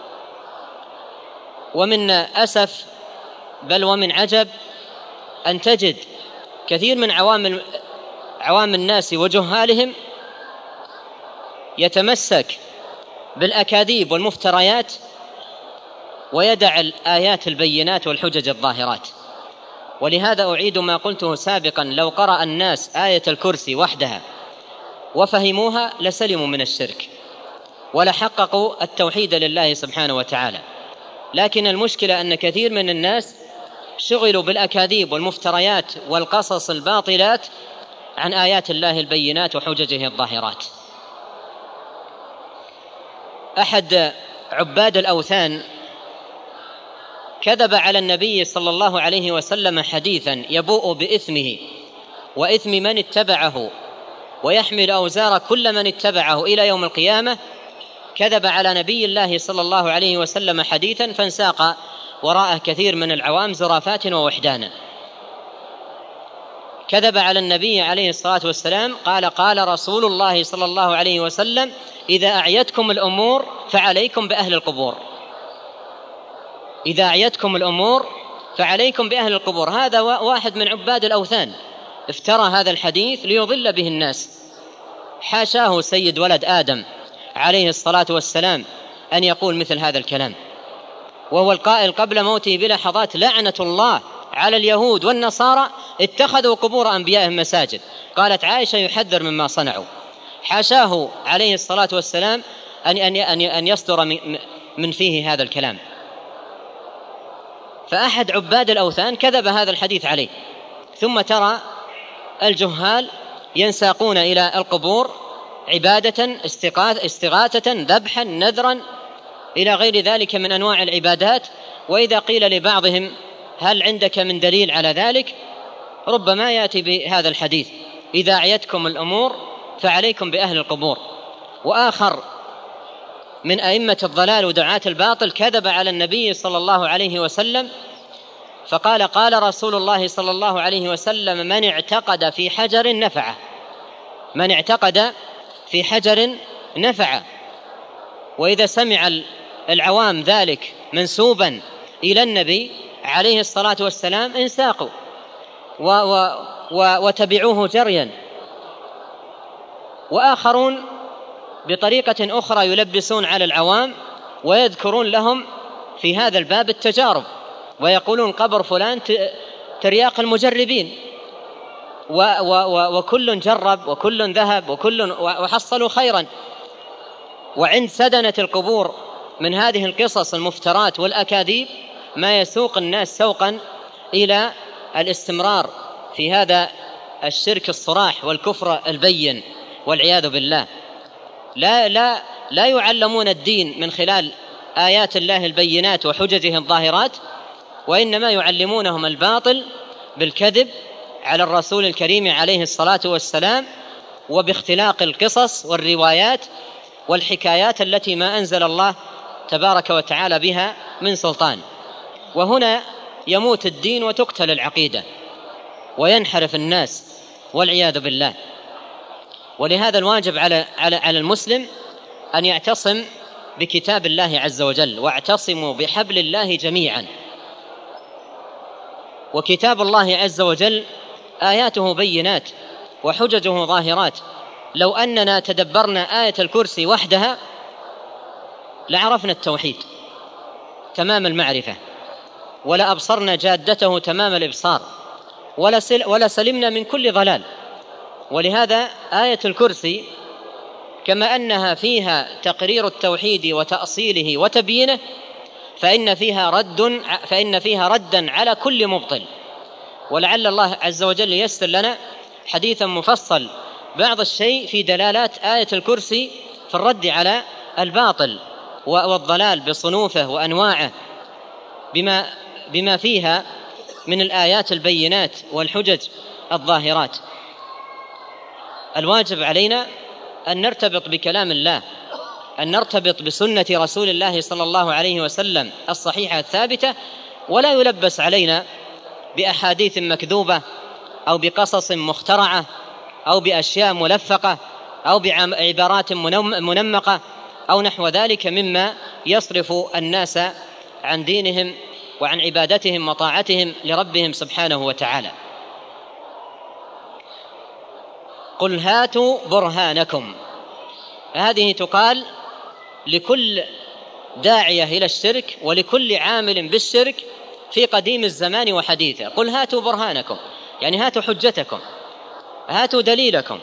ومن أسف بل ومن عجب أن تجد كثير من عوام الناس وجهالهم يتمسك بالأكاذيب والمفتريات ويدع الآيات البينات والحجج الظاهرات. ولهذا أعيد ما قلته سابقا: لو قرأ الناس آية الكرسي وحدها وفهموها لسلموا من الشرك ولحققوا التوحيد لله سبحانه وتعالى. لكن المشكلة أن كثير من الناس شغلوا بالأكاذيب والمفتريات والقصص الباطلات عن آيات الله البينات وحججه الظاهرات. أحد عباد الأوثان كذب على النبي صلى الله عليه وسلم حديثا يبوء بإثمه وإثم من اتبعه ويحمل أوزار كل من اتبعه إلى يوم القيامة. كذب على نبي الله صلى الله عليه وسلم حديثا فانساق وراءه كثير من العوام زرافات ووحدانا. كذب على النبي عليه الصلاة والسلام قال رسول الله صلى الله عليه وسلم: إذا أعيتكم الأمور فعليكم بأهل القبور. إذا أعيتكم الأمور فعليكم بأهل القبور. هذا واحد من عباد الأوثان افترى هذا الحديث ليضل به الناس. حاشاه سيد ولد آدم عليه الصلاة والسلام أن يقول مثل هذا الكلام، وهو القائل قبل موته بلحظات: لعنة الله على اليهود والنصارى اتخذوا قبور أنبيائهم مساجد. قالت عائشة: يحذر مما صنعوا. حاشاه عليه الصلاة والسلام أن يصدر من فيه هذا الكلام. فأحد عباد الأوثان كذب هذا الحديث عليه. ثم ترى الجهال ينساقون إلى القبور عبادة، استغاثة، ذبحا، نذرا، إلى غير ذلك من أنواع العبادات. وإذا قيل لبعضهم: هل عندك من دليل على ذلك؟ ربما يأتي بهذا الحديث: إذا أعيتكم الأمور فعليكم بأهل القبور. وآخر من أئمة الضلال ودعاة الباطل كذب على النبي صلى الله عليه وسلم فقال: قال رسول الله صلى الله عليه وسلم: من اعتقد في حجر نفعه. من اعتقد في حجر نفعه. وإذا سمع العوام ذلك منسوبا إلى النبي عليه الصلاة والسلام انساقوا وتبعوه جريا. وآخرون بطريقة أخرى يلبسون على العوام ويذكرون لهم في هذا الباب التجارب، ويقولون: قبر فلان ترياق المجربين، وكل جرب وكل ذهب وحصلوا خيرا. وعند سدنة القبور من هذه القصص المفترات والأكاذيب ما يسوق الناس سوقا إلى الاستمرار في هذا الشرك الصراح والكفر البين والعياذ بالله. لا يعلمون الدين من خلال آيات الله البينات وحججه الظاهرات، وإنما يعلمونهم الباطل بالكذب على الرسول الكريم عليه الصلاة والسلام، وباختلاق القصص والروايات والحكايات التي ما أنزل الله تبارك وتعالى بها من سلطان. وهنا يموت الدين وتقتل العقيدة وينحرف الناس والعياذ بالله. ولهذا الواجب على المسلم أن يعتصم بكتاب الله عز وجل: واعتصموا بحبل الله جميعا. وكتاب الله عز وجل آياته بينات وحججه ظاهرات. لو أننا تدبرنا آية الكرسي وحدها لعرفنا التوحيد تمام المعرفة، ولا أبصرنا جادته تمام الإبصار، ولا سلمنا من كل ضلال. ولهذا آية الكرسي كما أنها فيها تقرير التوحيد وتأصيله وتبيينه، فإن فيها ردا على كل مبطل. ولعل الله عز وجل ييسر لنا حديثا مفصل بعض الشيء في دلالات آية الكرسي في الرد على الباطل والضلال بصنوفه وأنواعه بما فيها من الآيات البينات والحجج الظاهرات. الواجب علينا أن نرتبط بكلام الله، أن نرتبط بسنة رسول الله صلى الله عليه وسلم الصحيحة الثابتة، ولا يلبس علينا بأحاديث مكذوبة أو بقصص مخترعة أو بأشياء ملفقة أو بعبارات منمقة أو نحو ذلك مما يصرف الناس عن دينهم وعن عبادتهم وطاعتهم لربهم سبحانه وتعالى. قل هاتوا برهانكم، هذه تقال لكل داعية إلى الشرك ولكل عامل بالشرك في قديم الزمان وحديثه. قل هاتوا برهانكم، يعني هاتوا حجتكم، هاتوا دليلكم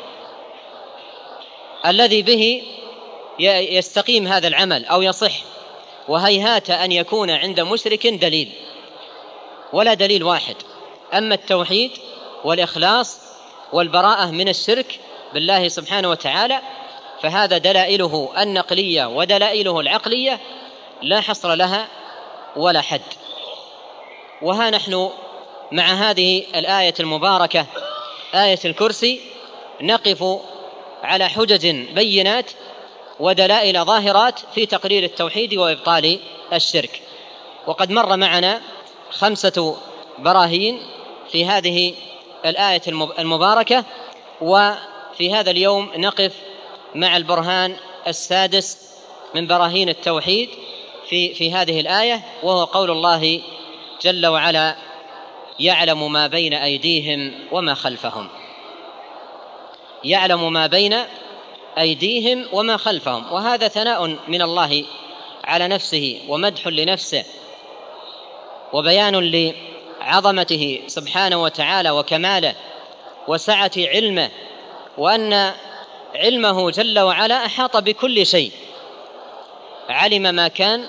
الذي به يستقيم هذا العمل أو يصح. وهيهات أن يكون عند مشرك دليل، ولا دليل واحد. أما التوحيد والإخلاص والبراءة من الشرك بالله سبحانه وتعالى فهذا دلائله النقلية ودلائله العقلية لا حصر لها ولا حد. وها نحن مع هذه الآية المباركة آية الكرسي نقف على حجج بينات ودلائل ظاهرات في تقرير التوحيد وإبطال الشرك. وقد مر معنا 5 براهين في هذه الآية المباركة، وفي هذا اليوم نقف مع البرهان السادس من براهين التوحيد في هذه الآية، وهو قول الله جل وعلا: يعلم ما بين أيديهم وما خلفهم. يعلم ما بين أيديهم وما خلفهم، وهذا ثناء من الله على نفسه ومدح لنفسه وبيان لعظمته سبحانه وتعالى وكماله وسعة علمه، وأن علمه جل وعلا أحاط بكل شيء، علم ما كان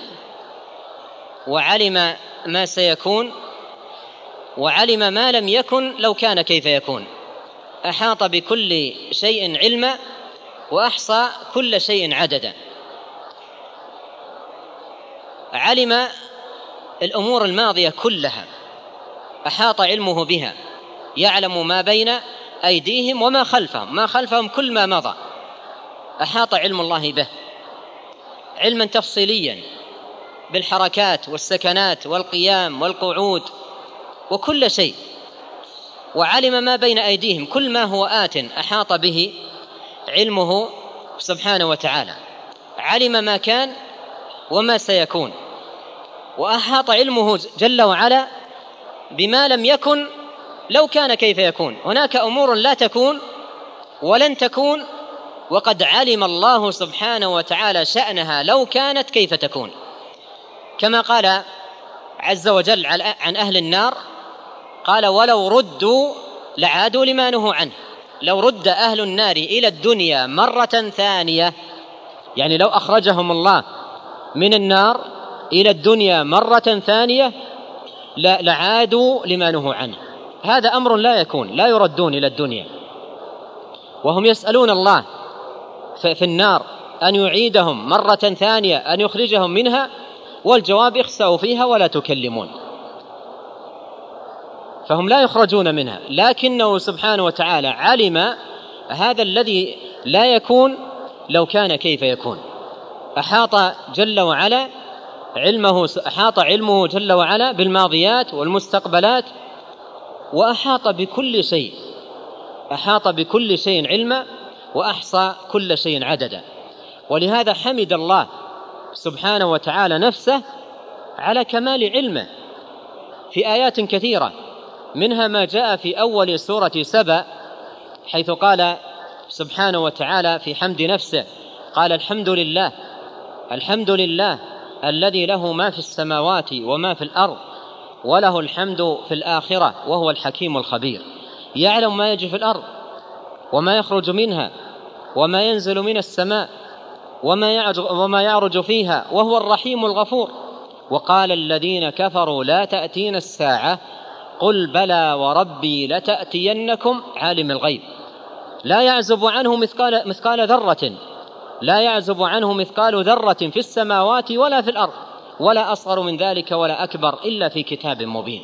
وعلم ما سيكون وعلم ما لم يكن لو كان كيف يكون. أحاط بكل شيء علما وأحصى كل شيء عددا. علم الأمور الماضية كلها، أحاط علمه بها. يعلم ما بين أيديهم وما خلفهم، ما خلفهم كل ما مضى أحاط علم الله به علما تفصيليا بالحركات والسكنات والقيام والقعود وكل شيء. وعلم ما بين أيديهم، كل ما هو آت أحاط به علمه سبحانه وتعالى. علم ما كان وما سيكون، وأحاط علمه جل وعلا بما لم يكن لو كان كيف يكون. هناك أمور لا تكون ولن تكون، وقد علم الله سبحانه وتعالى شأنها لو كانت كيف تكون. كما قال عز وجل عن أهل النار، قال: ولو ردوا لعادوا لما نهوا عنه. لو رد أهل النار إلى الدنيا مرة ثانية، يعني لو أخرجهم الله من النار إلى الدنيا مرة ثانية لعادوا لما نهوا عنه. هذا أمر لا يكون، لا يردون إلى الدنيا. وهم يسألون الله في النار أن يعيدهم مرة ثانية، أن يخرجهم منها، والجواب: اخسأوا فيها ولا تكلمون. فهم لا يخرجون منها، لكنه سبحانه وتعالى علم هذا الذي لا يكون لو كان كيف يكون. أحاط جل وعلا أحاط علمه جل وعلا بالماضيات والمستقبلات، وأحاط بكل شيء، أحاط بكل شيء علما، وأحصى كل شيء عددا. ولهذا حمد الله سبحانه وتعالى نفسه على كمال علمه في آيات كثيرة، منها ما جاء في أول سورة سبأ، حيث قال سبحانه وتعالى في حمد نفسه، قال: الحمد لله الذي له ما في السماوات وما في الأرض وله الحمد في الآخرة وهو الحكيم الخبير. يعلم ما يجري في الأرض وما يخرج منها وما ينزل من السماء وما يعرج فيها وهو الرحيم الغفور. وقال الذين كفروا لا تأتينا الساعة قل بلى وربي لتأتينكم عالم الغيب لا يعزب عنه مثقال ذرة، لا يعزب عنه مثقال ذرة في السماوات ولا في الأرض ولا أصغر من ذلك ولا أكبر إلا في كتاب مبين.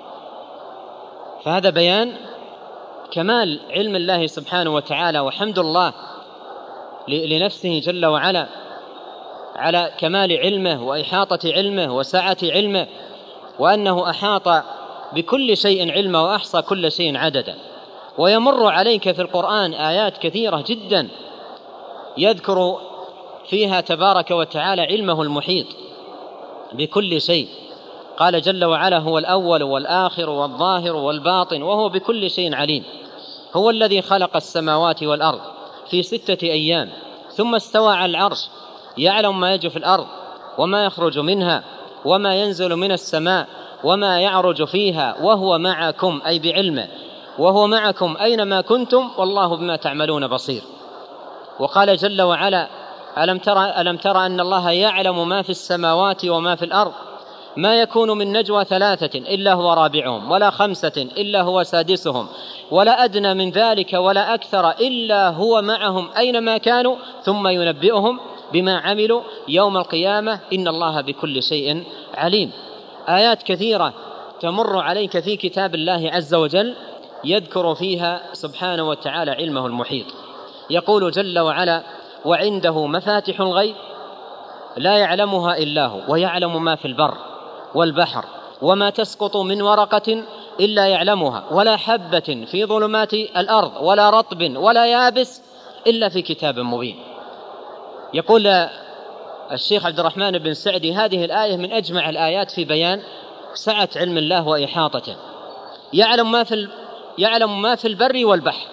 فهذا بيان كمال علم الله سبحانه وتعالى، وحمد الله لنفسه جل وعلا على كمال علمه وإحاطة علمه وسعة علمه، وأنه أحاط بكل شيء علما وأحصى كل شيء عددا. ويمر عليك في القرآن آيات كثيرة جدا يذكر فيها تبارك وتعالى علمه المحيط بكل شيء. قال جل وعلا: هو الأول والآخر والظاهر والباطن وهو بكل شيء عليم. هو الذي خلق السماوات والأرض في 6 أيام ثم استوى على العرش، يعلم ما يجري في الأرض وما يخرج منها وما ينزل من السماء وما يعرج فيها وهو معكم، أي بعلمه، وهو معكم أينما كنتم والله بما تعملون بصير. وقال جل وعلا: ألم ترى أن الله يعلم ما في السماوات وما في الأرض، ما يكون من نجوى 3 إلا هو رابعهم ولا 5 إلا هو سادسهم ولا أدنى من ذلك ولا أكثر إلا هو معهم أينما كانوا ثم ينبئهم بما عملوا يوم القيامة إن الله بكل شيء عليم. آيات كثيرة تمر عليك في كتاب الله عز وجل يذكر فيها سبحانه وتعالى علمه المحيط. يقول جل وعلا: وعنده مفاتح الغيب لا يعلمها إلا هو ويعلم ما في البر والبحر وما تسقط من ورقة إلا يعلمها ولا حبة في ظلمات الأرض ولا رطب ولا يابس إلا في كتاب مبين. يقول الشيخ عبد الرحمن بن سعدي: هذه الآية من أجمع الآيات في بيان سعة علم الله وإحاطته. يعلم ما في البر والبحر،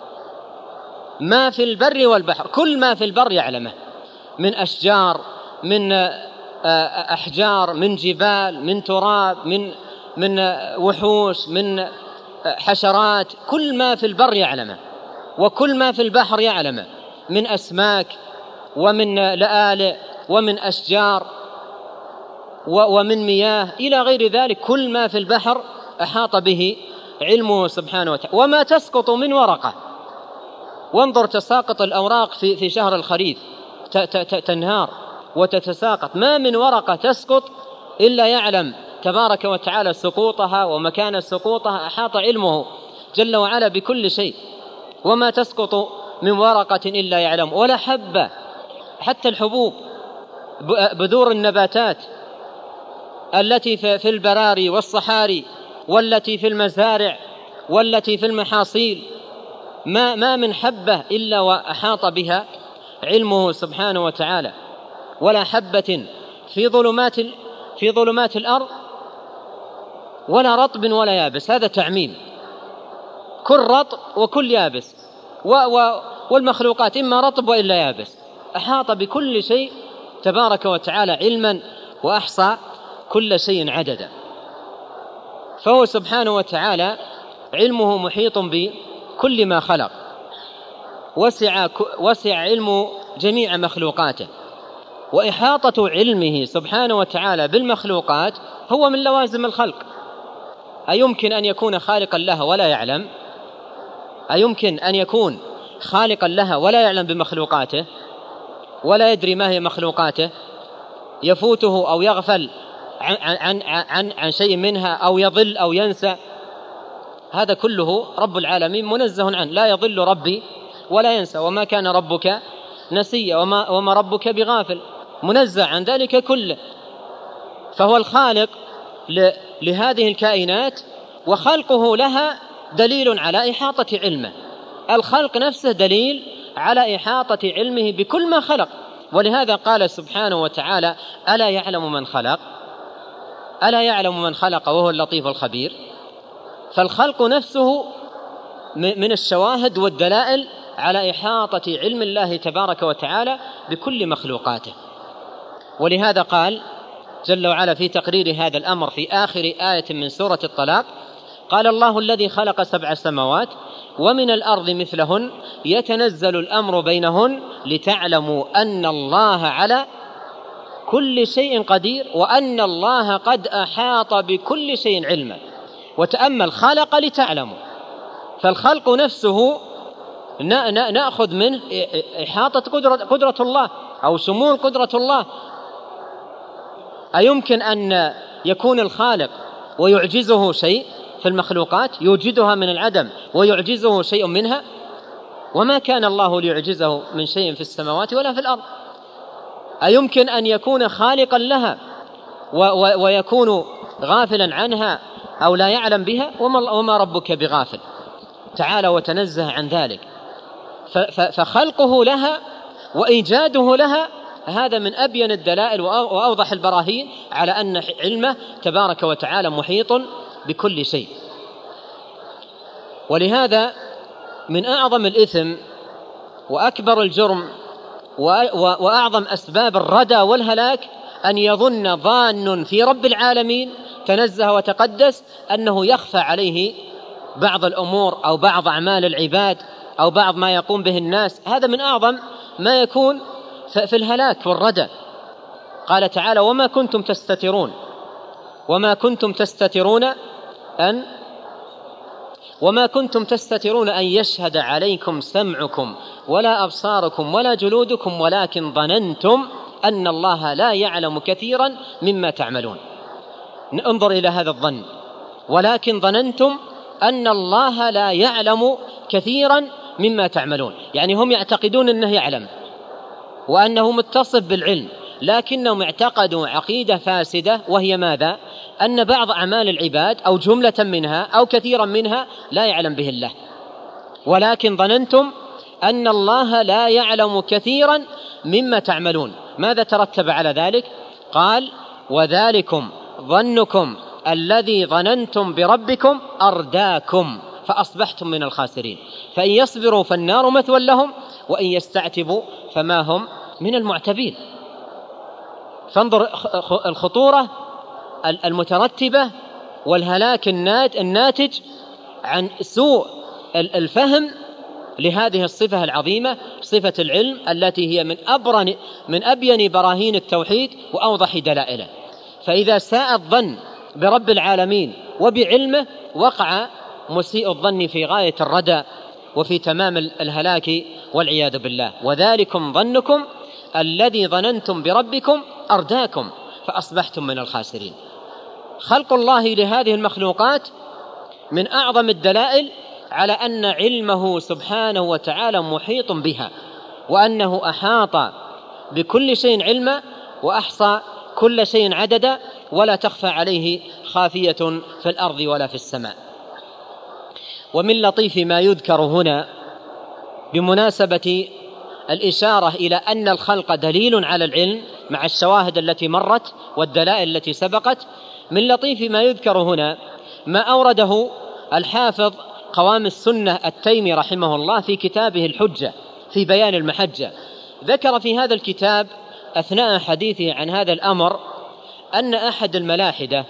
ما في البر والبحر، كل ما في البر يعلمه، من أشجار، من أحجار، من جبال، من تراب، من وحوش، من حشرات، كل ما في البر يعلمه، وكل ما في البحر يعلمه من أسماك ومن لآلئ ومن أشجار ومن مياه إلى غير ذلك. كل ما في البحر أحاط به علمه سبحانه وتعالى. وما تسقط من ورقة، وانظر تساقط الأوراق في شهر الخريف، تنهار وتتساقط، ما من ورقة تسقط إلا يعلم تبارك وتعالى سقوطها ومكان سقوطها، أحاط علمه جل وعلا بكل شيء. وما تسقط من ورقة إلا يعلم، ولا حبة، حتى الحبوب، بذور النباتات التي في البراري والصحاري والتي في المزارع والتي في المحاصيل، ما من حبة إلا وأحاط بها علمه سبحانه وتعالى. ولا حبة في ظلمات الأرض ولا رطب ولا يابس، هذا تعميم، كل رطب وكل يابس، والمخلوقات إما رطب وإلا يابس، أحاط بكل شيء تبارك وتعالى علما وأحصى كل شيء عددا. فهو سبحانه وتعالى علمه محيط بكل ما خلق، وسع علم جميع مخلوقاته. وإحاطة علمه سبحانه وتعالى بالمخلوقات هو من لوازم الخلق. أيمكن أن يكون خالقا لها ولا يعلم؟ أيمكن أن يكون خالقا لها ولا يعلم بمخلوقاته ولا يدري ما هي مخلوقاته، يفوته أو يغفل عن شيء منها أو يضل أو ينسى؟ هذا كله رب العالمين منزه عنه، لا يضل ربي ولا ينسى، وما كان ربك نسيا وما ربك بغافل، منزه عن ذلك كله. فهو الخالق لهذه الكائنات، وخلقه لها دليل على إحاطة علمه. الخلق نفسه دليل على إحاطة علمه بكل ما خلق. ولهذا قال سبحانه وتعالى: ألا يعلم من خلق؟ ألا يعلم من خلق وهو اللطيف الخبير. فالخلق نفسه من الشواهد والدلائل على إحاطة علم الله تبارك وتعالى بكل مخلوقاته. ولهذا قال جل وعلا في تقرير هذا الأمر في آخر آية من سورة الطلاق: قال الله الذي خلق 7 سماوات ومن الأرض مثلهن يتنزل الأمر بينهن لتعلموا أن الله على كل شيء قدير وأن الله قد أحاط بكل شيء علما. وتأمل، خلق لتعلموا، فالخلق نفسه نأخذ منه إحاطة قدرة الله أو شمول قدرة الله. أيمكن أن يكون الخالق ويعجزه شيء في المخلوقات، يوجدها من العدم ويعجزه شيء منها؟ وما كان الله ليعجزه من شيء في السماوات ولا في الأرض. أيمكن أن يكون خالقا لها ويكون غافلا عنها أو لا يعلم بها؟ وما ربك بغافل، تعالى وتنزه عن ذلك. فخلقه لها وإيجاده لها هذا من أبين الدلائل وأوضح البراهين على أن علمه تبارك وتعالى محيط بكل شيء. ولهذا من أعظم الإثم وأكبر الجرم وأعظم أسباب الردى والهلاك أن يظن ظان في رب العالمين تنزه وتقدس أنه يخفى عليه بعض الأمور أو بعض أعمال العباد أو بعض ما يقوم به الناس. هذا من أعظم ما يكون في الهلاك والردى. قال تعالى: وما كنتم تستترون أن يشهد عليكم سمعكم ولا أبصاركم ولا جلودكم ولكن ظننتم أن الله لا يعلم كثيرا مما تعملون. انظر إلى هذا الظن، ولكن ظننتم أن الله لا يعلم كثيرا مما تعملون، يعني هم يعتقدون أنه يعلم وأنه متصف بالعلم، لكنهم اعتقدوا عقيدة فاسدة، وهي ماذا؟ أن بعض أعمال العباد أو جملة منها أو كثيرا منها لا يعلم به الله. ولكن ظننتم أن الله لا يعلم كثيرا مما تعملون. ماذا ترتب على ذلك؟ قال: وذلكم ظنكم الذي ظننتم بربكم أرداكم فأصبحتم من الخاسرين. فإن يصبروا فالنار مثوى لهم وإن يستعتبوا فما هم من المعتبين. فانظر الخطورة المترتبة والهلاك الناتج عن سوء الفهم لهذه الصفة العظيمة، صفة العلم، التي هي من أبين براهين التوحيد وأوضح دلائله. فإذا ساء الظن برب العالمين وبعلمه وقع مسيء الظن في غاية الردى وفي تمام الهلاك والعياذ بالله. وذلكم ظنكم الذي ظننتم بربكم أرداكم فأصبحتم من الخاسرين. خلق الله لهذه المخلوقات من أعظم الدلائل على أن علمه سبحانه وتعالى محيط بها، وأنه أحاط بكل شيء علما وأحصى كل شيء عددا، ولا تخفى عليه خافية في الأرض ولا في السماء. ومن لطيف ما يذكر هنا بمناسبة الإشارة إلى أن الخلق دليل على العلم مع الشواهد التي مرت والدلائل التي سبقت، من لطيف ما يذكر هنا ما أورده الحافظ قوام السنة التيمي رحمه الله في كتابه الحجة في بيان المحجة. ذكر في هذا الكتاب أثناء حديثه عن هذا الأمر أن أحد الملاحدة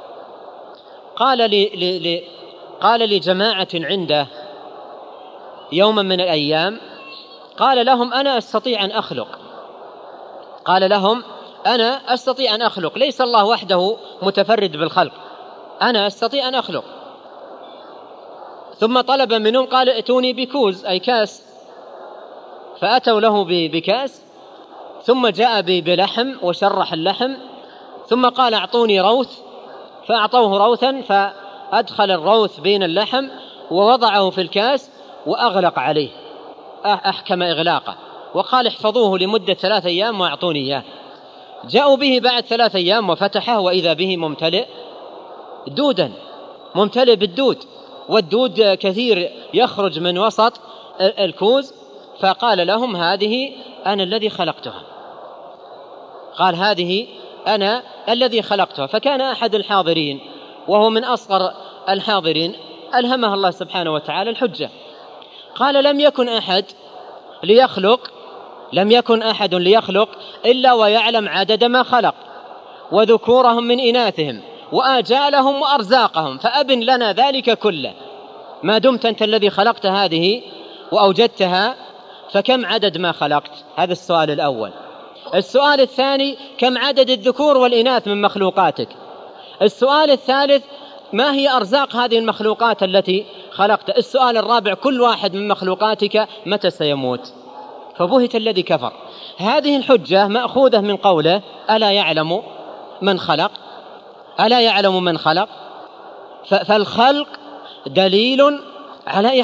قال لجماعة عنده يوما من الأيام، قال لهم: أنا أستطيع أن أخلق، ليس الله وحده متفرد بالخلق، أنا أستطيع أن أخلق. ثم طلب منهم، قال: ائتوني بكوز أي كاس، فأتوا له بكاس، ثم جاء بلحم وشرح اللحم، ثم قال: أعطوني روث، فأعطوه روثا، فأدخل الروث بين اللحم ووضعه في الكاس وأغلق عليه، أحكم إغلاقه، وقال: احفظوه لمدة 3 أيام وأعطوني إياه. جاءوا به بعد 3 أيام وفتحه وإذا به ممتلئ بالدود، والدود كثير يخرج من وسط الكوز. فقال لهم: هذه أنا الذي خلقتها. فكان أحد الحاضرين وهو من أصغر الحاضرين ألهمه الله سبحانه وتعالى الحجة، قال: لم يكن أحد ليخلق إلا ويعلم عدد ما خلق وذكورهم من إناثهم وآجالهم وأرزاقهم، فأبن لنا ذلك كله. ما دمت أنت الذي خلقت هذه وأوجدتها، فكم عدد ما خلقت؟ هذا السؤال الأول. السؤال الثاني: كم عدد الذكور والإناث من مخلوقاتك؟ السؤال الثالث: ما هي أرزاق هذه المخلوقات التي خلقت؟ السؤال الرابع: كل واحد من مخلوقاتك متى سيموت؟ فبهت الذي كفر. هذه الحجة مأخوذة من قوله: ألا يعلم من خلق. فالخلق دليل على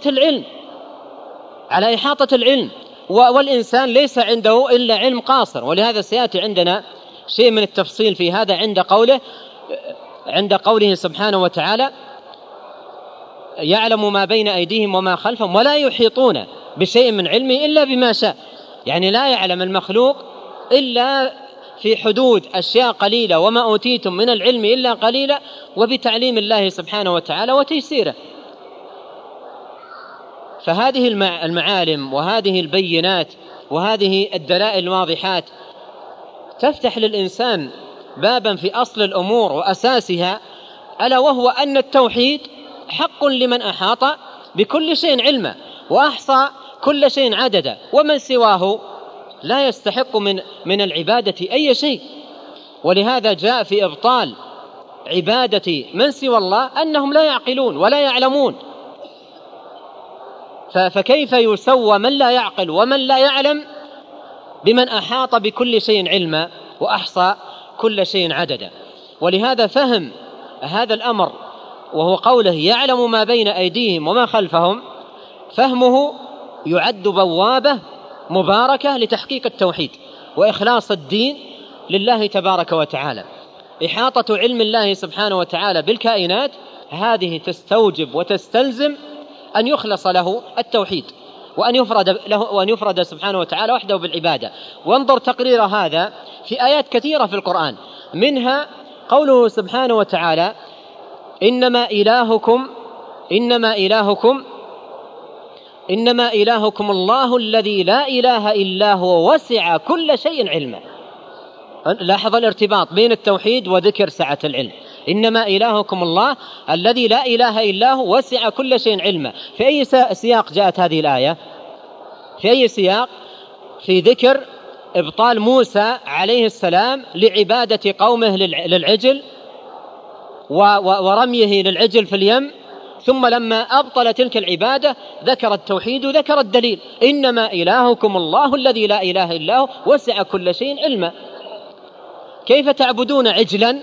إحاطة العلم، والإنسان ليس عنده إلا علم قاصر. ولهذا سيأتي عندنا شيء من التفصيل في هذا عند قوله سبحانه وتعالى: يعلم ما بين أيديهم وما خلفهم ولا يحيطون بشيء من علمه إلا بما شاء. يعني لا يعلم المخلوق إلا في حدود أشياء قليلة، وما أوتيتم من العلم إلا قليلا، وبتعليم الله سبحانه وتعالى وتيسيره. فهذه المعالم وهذه البينات وهذه الدلائل الواضحات تفتح للإنسان بابا في أصل الأمور وأساسها، ألا وهو أن التوحيد حق لمن أحاط بكل شيء علما وأحصى كل شيء عددا، ومن سواه لا يستحق من العبادة أي شيء. ولهذا جاء في إبطال عبادة من سوى الله أنهم لا يعقلون ولا يعلمون، فكيف يسوى من لا يعقل ومن لا يعلم بمن أحاط بكل شيء علما وأحصى كل شيء عددا؟ ولهذا فهم هذا الأمر، وهو قوله يعلم ما بين أيديهم وما خلفهم، فهمه يعد بوابة مباركة لتحقيق التوحيد وإخلاص الدين لله تبارك وتعالى. إحاطة علم الله سبحانه وتعالى بالكائنات هذه تستوجب وتستلزم أن يخلص له التوحيد، وأن يفرد سبحانه وتعالى وحده بالعبادة. وانظر تقرير هذا في آيات كثيرة في القرآن، منها قوله سبحانه وتعالى إنما إلهكم الله الذي لا إله إلا هو وسع كل شيء علما. لاحظ الارتباط بين التوحيد وذكر سعة العلم. إنما إلهكم الله الذي لا إله إلا هو وسع كل شيء علما. في أي سياق جاءت هذه الآية؟ في أي سياق؟ في ذكر إبطال موسى عليه السلام لعبادة قومه للعجل ورميه للعجل في اليم، ثم لما أبطل تلك العبادة ذكر التوحيد وذكر الدليل إنما إلهكم الله الذي لا إله إلا هو وسع كل شيء علما. كيف تعبدون عجلا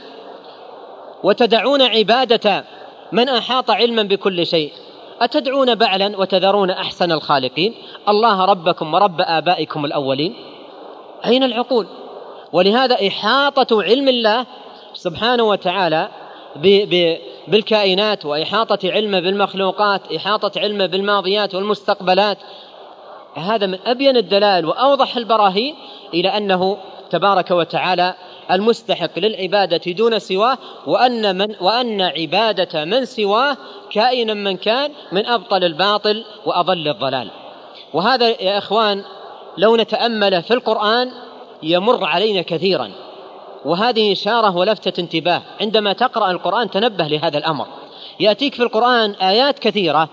وتدعون عبادة من أحاط علما بكل شيء؟ أتدعون بعلا وتذرون أحسن الخالقين الله ربكم ورب آبائكم الأولين؟ أين العقول؟ ولهذا إحاطة علم الله سبحانه وتعالى بالكائنات، وإحاطة علمه بالمخلوقات، إحاطة علمه بالماضيات والمستقبلات، هذا من أبين الدلائل وأوضح البراهين إلى أنه تبارك وتعالى المستحق للعبادة دون سواه، وأن عبادة من سواه كائنا من كان من أبطل الباطل وأضل الضلال. وهذا يا إخوان لو نتأمل في القرآن يمر علينا كثيرا، وهذه إشارة ولفتة انتباه. عندما تقرأ القرآن تنبه لهذا الأمر. يأتيك في القرآن آيات كثيرة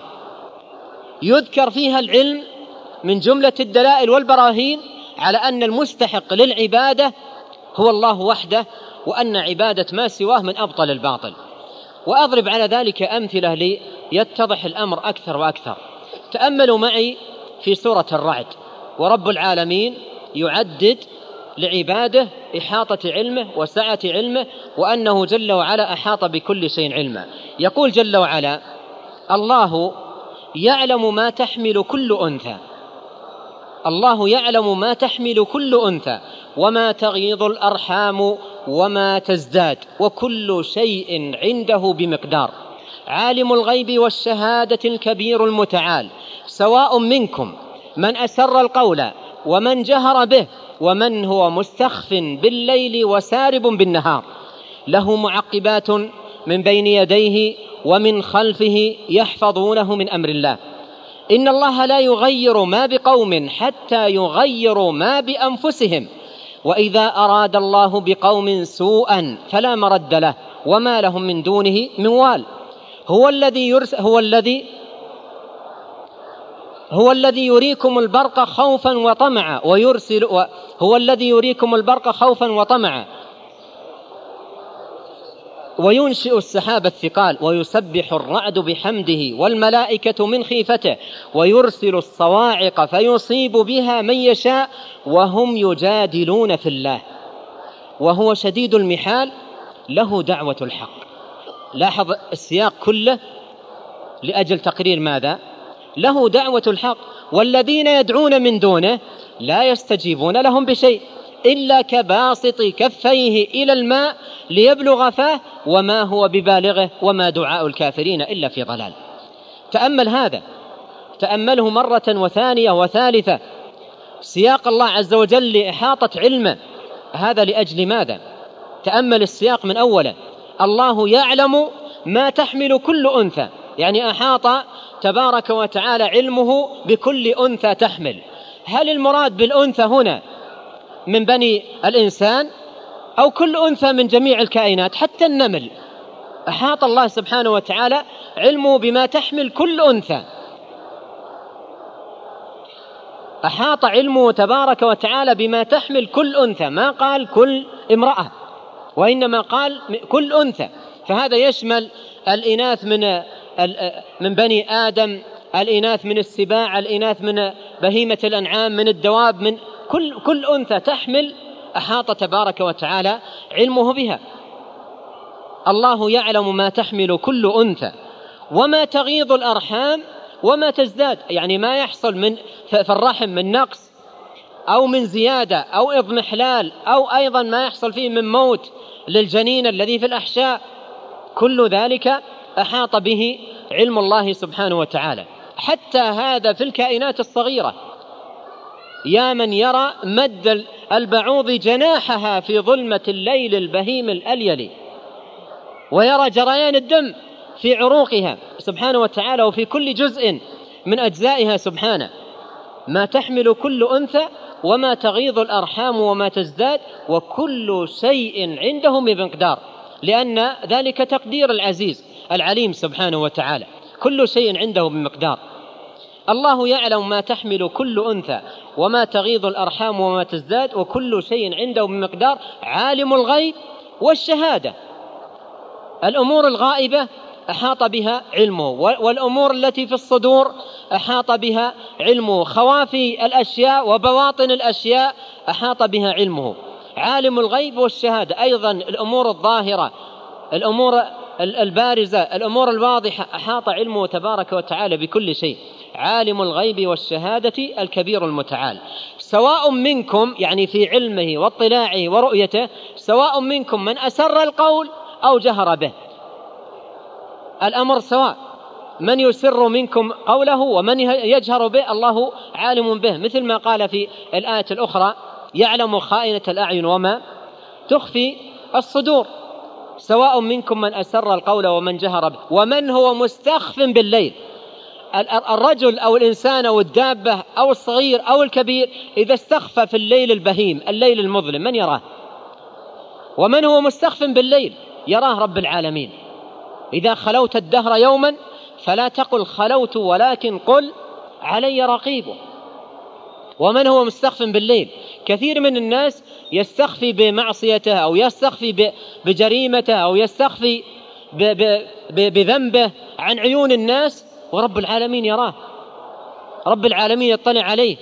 يذكر فيها العلم من جملة الدلائل والبراهين على أن المستحق للعبادة هو الله وحده، وأن عبادة ما سواه من أبطل الباطل. وأضرب على ذلك أمثلة ليتضح الأمر أكثر وأكثر. تأملوا معي في سورة الرعد، ورب العالمين يعدد لعباده إحاطة علمه وسعة علمه، وأنه جل وعلا أحاط بكل شيء علما. يقول جل وعلا الله يعلم ما تحمل كل أنثى، الله يعلم ما تحمل كل أنثى وما تغيض الأرحام وما تزداد وكل شيء عنده بمقدار. عالم الغيب والشهادة الكبير المتعال، سواء منكم من أسر القول ومن جهر به ومن هو مستخف بالليل وسارب بالنهار، له معقبات من بين يديه ومن خلفه يحفظونه من أمر الله. إن الله لا يغير ما بقوم حتى يغيروا ما بأنفسهم، وإذا أراد الله بقوم سوءا فلا مرد له وما لهم من دونه من وال. هو الذي يريكم البرق خوفا وطمعا هو الذي يريكم البرق خوفا وطمعا وينشئ السحاب الثقال ويسبح الرعد بحمده والملائكة من خيفته ويرسل الصواعق فيصيب بها من يشاء وهم يجادلون في الله وهو شديد المحال له دعوة الحق. لاحظ السياق كله لأجل تقرير ماذا؟ له دعوة الحق، والذين يدعون من دونه لا يستجيبون لهم بشيء إلا كباسط كفيه إلى الماء ليبلغ فاه وما هو ببالغه وما دعاء الكافرين إلا في ضلال. تأمل هذا، تأمله مرة وثانية وثالثة. سياق الله عز وجل لإحاطة علمه، هذا لأجل ماذا؟ تأمل السياق من أوله، الله يعلم ما تحمل كل أنثى، يعني أحاط تبارك وتعالى علمه بكل أنثى تحمل. هل المراد بالأنثى هنا من بني الإنسان أو كل أنثى من جميع الكائنات؟ حتى النمل أحاط الله سبحانه وتعالى علمه بما تحمل كل أنثى، أحاط علمه تبارك وتعالى بما تحمل كل أنثى، ما قال كل امرأة وإنما قال كل أنثى، فهذا يشمل الإناث من بني آدم، الإناث من السباع، الإناث من بهيمة الأنعام، من الدواب، من كل أنثى تحمل أحاط تبارك وتعالى علمه بها. الله يعلم ما تحمل كل أنثى وما تغيض الأرحام وما تزداد، يعني ما يحصل في الرحم من نقص أو من زيادة أو إضمحلال، أو أيضا ما يحصل فيه من موت للجنين الذي في الأحشاء، كل ذلك أحاط به علم الله سبحانه وتعالى. حتى هذا في الكائنات الصغيرة، يا من يرى مد البعوض جناحها في ظلمة الليل البهيم الأليل، ويرى جريان الدم في عروقها سبحانه وتعالى وفي كل جزء من أجزائها سبحانه، ما تحمل كل أنثى وما تغيض الأرحام وما تزداد، وكل شيء عنده بمقدار، لأن ذلك تقدير العزيز العليم سبحانه وتعالى، كل شيء عنده بمقدار. الله يعلم ما تحمل كل أنثى وما تغيض الأرحام وما تزداد، وكل شيء عنده بمقدار. عالم الغيب والشهادة، الأمور الغائبة أحاط بها علمه، والأمور التي في الصدور أحاط بها علمه، خوافي الأشياء وبواطن الأشياء أحاط بها علمه. عالم الغيب والشهادة، أيضا الأمور الظاهرة، الأمور البارزة، الأمور الواضحة، أحاط علمه تبارك وتعالى بكل شيء. عالم الغيب والشهادة الكبير المتعال. سواء منكم، يعني في علمه واطلاعه ورؤيته، سواء منكم من أسر القول أو جهر به، الأمر سواء، من يسر منكم قوله ومن يجهر به الله عالم به، مثل ما قال في الآية الأخرى: يعلم خائنة الأعين وما تخفي الصدور. سواء منكم من أسر القول ومن جهر به، ومن هو مستخف بالليل. الرجل أو الإنسان أو الدابة أو الصغير أو الكبير إذا استخفى في الليل البهيم، الليل المظلم، من يراه؟ ومن هو مستخف بالليل يراه رب العالمين. إذا خلوت الدهر يوما فلا تقل خلوت، ولكن قل علي رقيبه. ومن هو مستخف بالليل؟ كثير من الناس يستخفي بمعصيته أو يستخفي بجريمته أو يستخفي بذنبه عن عيون الناس، ورب العالمين يراه، رب العالمين يطلع عليه.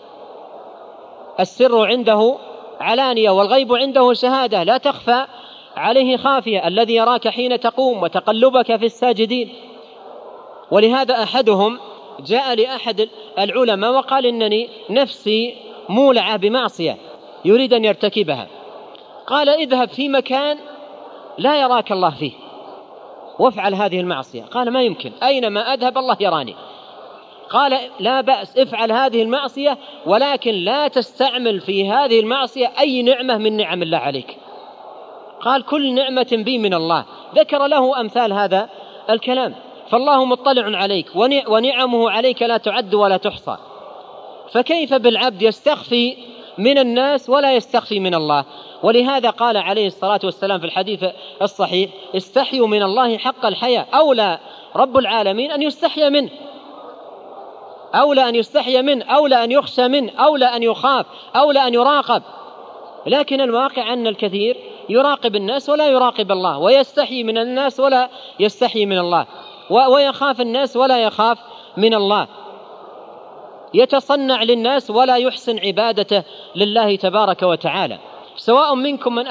السر عنده علانية والغيب عنده شهادة، لا تخفى عليه خافية، الذي يراك حين تقوم وتقلبك في الساجدين. ولهذا أحدهم جاء لأحد العلماء وقال: إنني نفسي مولعة بمعصية يريد أن يرتكبها. قال: اذهب في مكان لا يراك الله فيه وافعل هذه المعصية. قال: ما يمكن، أينما أذهب الله يراني. قال: لا بأس، افعل هذه المعصية، ولكن لا تستعمل في هذه المعصية أي نعمة من نعم الله عليك. قال: كل نعمة بي من الله. ذكر له أمثال هذا الكلام. فالله مطلع عليك ونعمه عليك لا تعد ولا تحصى، فكيف بالعبد يستخفي من الناس ولا يستخفي من الله؟ ولهذا قال عليه الصلاة والسلام في الحديث الصحيح: استحيوا من الله حق الحياء. أولى رب العالمين أن يستحي منه، أولى أن يستحي منه، أولى أن يخشى منه، أولى أن يخاف، أولى أن يراقب. لكن الواقع أن الكثير يراقب الناس ولا يراقب الله، ويستحي من الناس ولا يستحي من الله، ويخاف الناس ولا يخاف من الله، يتصنع للناس ولا يحسن عبادته لله تبارك وتعالى. سواء منكم من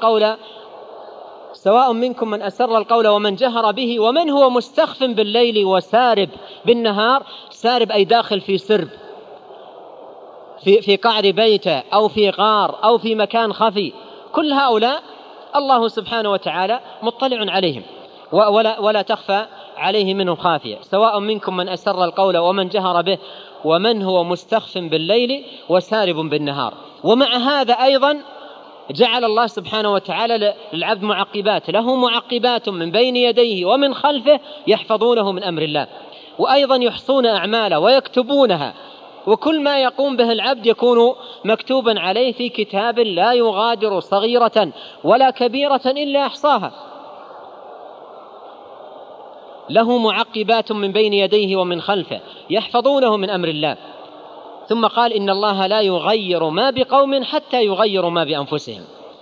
أسر القول ومن جهر به، ومن هو مستخف بالليل وسارب بالنهار. سارب أي داخل في سرب، في قعر بيته أو في غار أو في مكان خفي. كل هؤلاء الله سبحانه وتعالى مطلع عليهم ولا تخفى عليه منهم خافية، سواء منكم من أسر القول ومن جهر به ومن هو مستخف بالليل وسارب بالنهار. ومع هذا أيضا جعل الله سبحانه وتعالى للعبد معقبات، له معقبات من بين يديه ومن خلفه يحفظونه من أمر الله، وأيضا يحصون أعماله ويكتبونها، وكل ما يقوم به العبد يكون مكتوبا عليه في كتاب لا يغادر صغيرة ولا كبيرة إلا أحصاها. له معقبات من بين يديه ومن خلفه يحفظونه من أمر الله. ثم قال إن الله لا يغير ما بقوم حتى يغيروا ما بأنفسهم،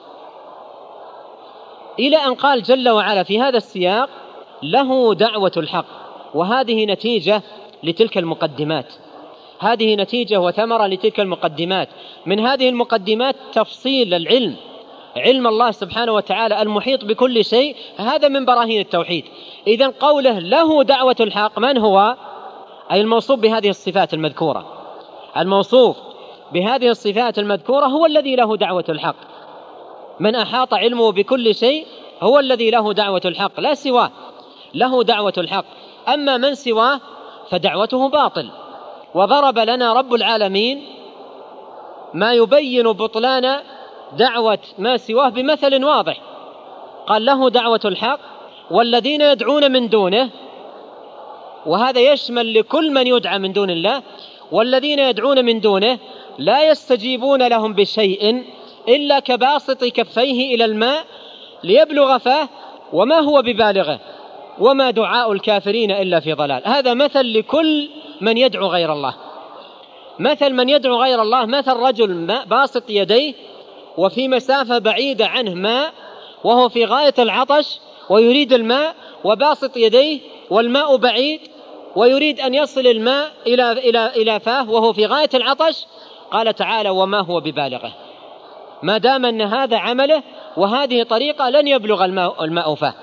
إلى أن قال جل وعلا في هذا السياق له دعوة الحق. وهذه نتيجة لتلك المقدمات، هذه نتيجة وثمرة لتلك المقدمات. من هذه المقدمات تفصيل العلم، علم الله سبحانه وتعالى المحيط بكل شيء، هذا من براهين التوحيد. إذن قوله له دعوة الحق، من هو؟ أي الموصوف بهذه الصفات المذكورة، الموصوف بهذه الصفات المذكورة هو الذي له دعوة الحق. من أحاط علمه بكل شيء هو الذي له دعوة الحق، لا سواه له دعوة الحق. أما من سواه فدعوته باطل. وضرب لنا رب العالمين ما يبين بطلان دعوة ما سواه بمثل واضح، قال له دعوة الحق والذين يدعون من دونه، وهذا يشمل لكل من يدعى من دون الله، والذين يدعون من دونه لا يستجيبون لهم بشيء إلا كباسط كفيه إلى الماء ليبلغ فاه وما هو ببالغه وما دعاء الكافرين إلا في ضلال. هذا مثل لكل من يدعو غير الله. مثل من يدعو غير الله مثل رجل باسط يديه وفي مسافة بعيدة عنه ماء وهو في غاية العطش ويريد الماء، وباسط يديه والماء بعيد ويريد أن يصل الماء إلى فاه وهو في غاية العطش. قال تعالى وما هو ببالغه. ما دام أن هذا عمله وهذه طريقة لن يبلغ الماء فاه.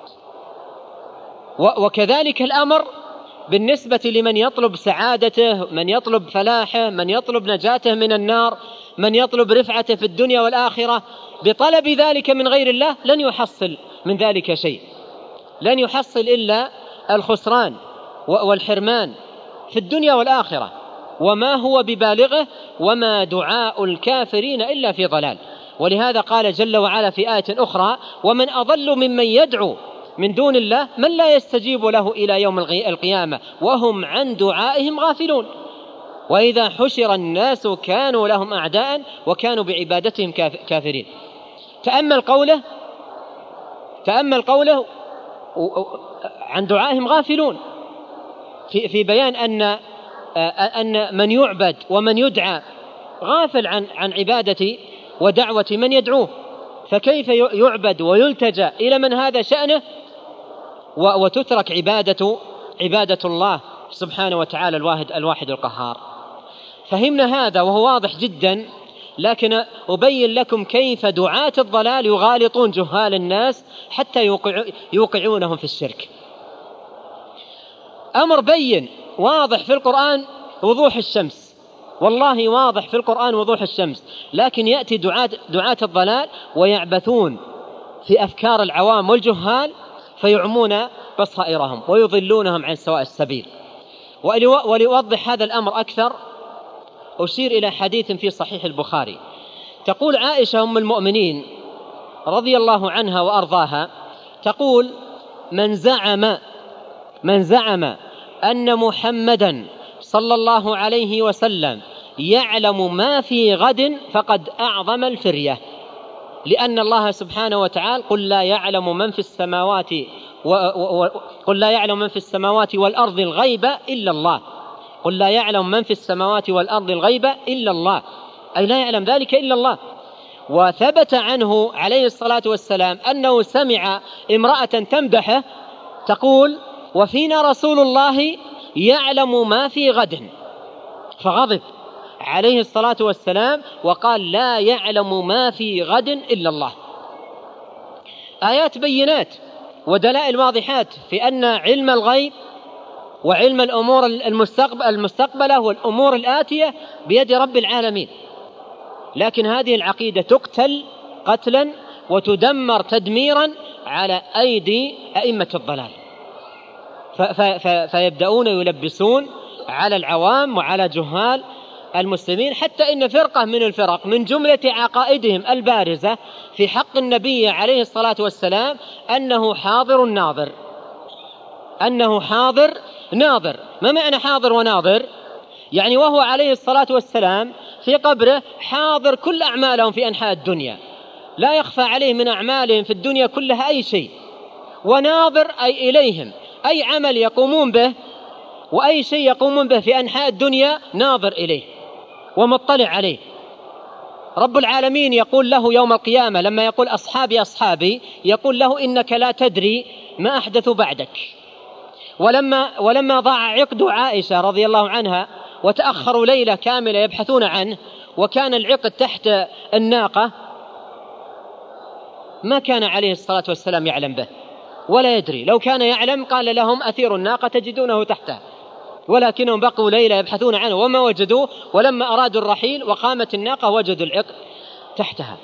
وكذلك الأمر بالنسبة لمن يطلب سعادته، من يطلب فلاحه، من يطلب نجاته من النار، من يطلب رفعته في الدنيا والآخرة، بطلب ذلك من غير الله لن يحصل من ذلك شيء، لن يحصل إلا الخسران والحرمان في الدنيا والآخرة. وما هو ببالغه وما دعاء الكافرين إلا في ضلال. ولهذا قال جل وعلا في آية أخرى ومن أضل ممن يدعو من دون الله من لا يستجيب له إلى يوم القيامة وهم عن دعائهم غافلون وإذا حشر الناس كانوا لهم أعداء وكانوا بعبادتهم كافرين. تأمل قوله عن دعائهم غافلون في بيان أن من يعبد ومن يدعى غافل عن عبادة ودعوة من يدعوه، فكيف يعبد ويلتجأ إلى من هذا شأنه وتترك عبادة الله سبحانه وتعالى الواحد القهار. فهمنا هذا وهو واضح جدا، لكن أبين لكم كيف دعاة الضلال يغالطون جهال الناس حتى يوقعونهم في الشرك. أمر بين واضح في القرآن وضوح الشمس، والله واضح في القرآن وضوح الشمس، لكن يأتي دعاة الضلال ويعبثون في أفكار العوام والجهال فيعمون بصائرهم ويضلونهم عن سواء السبيل. وليوضح هذا الأمر أكثر أشير إلى حديث في صحيح البخاري. تقول عائشة أم المؤمنين رضي الله عنها وأرضاها، تقول من زعم أن محمدا صلى الله عليه وسلم يعلم ما في غد فقد أعظم الفرية، لأن الله سبحانه وتعالى قل لا يعلم من في السماوات قل لا يعلم من في السماوات والأرض الغيب إلا الله، قل لا يعلم من في السماوات والأرض الغيب إلا الله، أي لا يعلم ذلك إلا الله. وثبت عنه عليه الصلاة والسلام أنه سمع امرأة تمدحه تقول وفينا رسول الله يعلم ما في غد، فغضب عليه الصلاة والسلام وقال لا يعلم ما في غد إلا الله. آيات بينات ودلائل واضحات في أن علم الغيب وعلم الأمور المستقبلة والأمور الآتية بيد رب العالمين، لكن هذه العقيدة تقتل قتلا وتدمر تدميرا على أيدي أئمة الضلال. فيبدأون يلبسون على العوام وعلى جهال المسلمين، حتى إن فرقة من الفرق من جملة عقائدهم البارزة في حق النبي عليه الصلاة والسلام أنه حاضر ناظر. أنه حاضر ناظر. ما معنى حاضر وناظر؟ يعني وهو عليه الصلاة والسلام في قبره حاضر كل أعمالهم في أنحاء الدنيا، لا يخفى عليه من أعمالهم في الدنيا كلها أي شيء، وناظر أي إليهم، أي عمل يقومون به وأي شيء يقومون به في أنحاء الدنيا ناظر إليه ومطلع عليه. رب العالمين يقول له يوم القيامة لما يقول أصحابي أصحابي، يقول له إنك لا تدري ما أحدث بعدك. ولما ضاع عقد عائشة رضي الله عنها وتأخروا ليلة كاملة يبحثون عنه، وكان العقد تحت الناقة، ما كان عليه الصلاة والسلام يعلم به ولا يدري. لو كان يعلم قال لهم أثيروا الناقة تجدونه تحتها، ولكنهم بقوا ليلة يبحثون عنه وما وجدوه، ولما أرادوا الرحيل وقامت الناقة وجدوا العقد تحتها.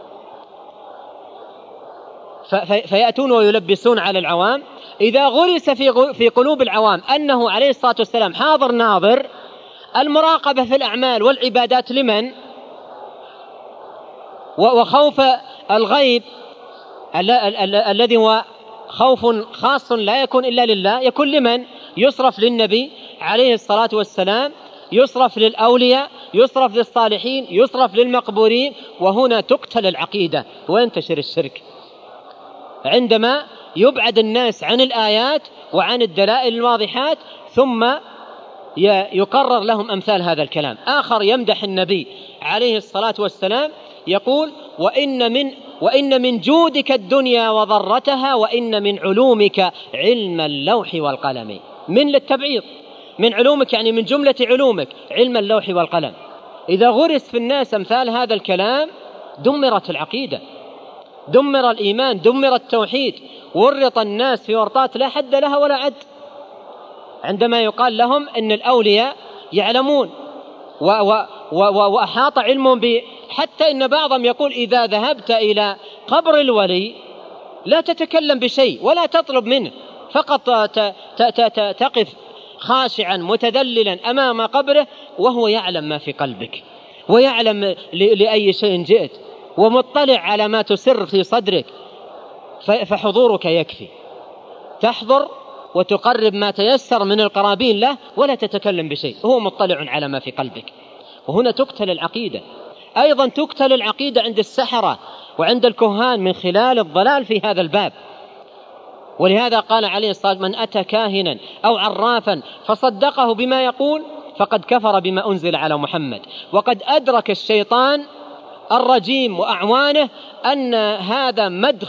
فيأتون ويلبسون على العوام. إذا غرس في قلوب العوام أنه عليه الصلاة والسلام حاضر ناظر، المراقبة في الأعمال والعبادات لمن؟ وخوف الغيب الذي هو خوف خاص لا يكون إلا لله، يكون لمن؟ يصرف للنبي عليه الصلاة والسلام، يصرف للأولياء، يصرف للصالحين، يصرف للمقبورين. وهنا تقتل العقيدة وينتشر الشرك، عندما يبعد الناس عن الآيات وعن الدلائل الواضحات ثم يقرر لهم أمثال هذا الكلام. آخر يمدح النبي عليه الصلاة والسلام يقول وإن من جودك الدنيا وضرتها، وإن من علومك علم اللوح والقلم. من للتبعيض، من علومك يعني من جملة علومك علم اللوح والقلم. إذا غرس في الناس أمثال هذا الكلام دمرت العقيدة، دمر الإيمان، دمر التوحيد، ورط الناس في ورطات لا حد لها ولا عد. عندما يقال لهم إن الأولياء يعلمون وأحاط علمهم حتى إن بعضهم يقول إذا ذهبت إلى قبر الولي لا تتكلم بشيء ولا تطلب منه، فقط تقف خاشعا متذللا أمام قبره وهو يعلم ما في قلبك ويعلم لأي شيء جئت ومطلع على ما تسر في صدرك، فحضورك يكفي. تحضر وتقرب ما تيسر من القرابين له ولا تتكلم بشيء، هو مطلع على ما في قلبك. وهنا تقتل العقيدة. أيضا تقتل العقيدة عند السحرة وعند الكهان من خلال الضلال في هذا الباب. ولهذا قال عليه الصلاة والسلام من أتى كاهنا أو عرافا فصدقه بما يقول فقد كفر بما أنزل على محمد. وقد أدرك الشيطان الرجيم وأعوانه أن هذا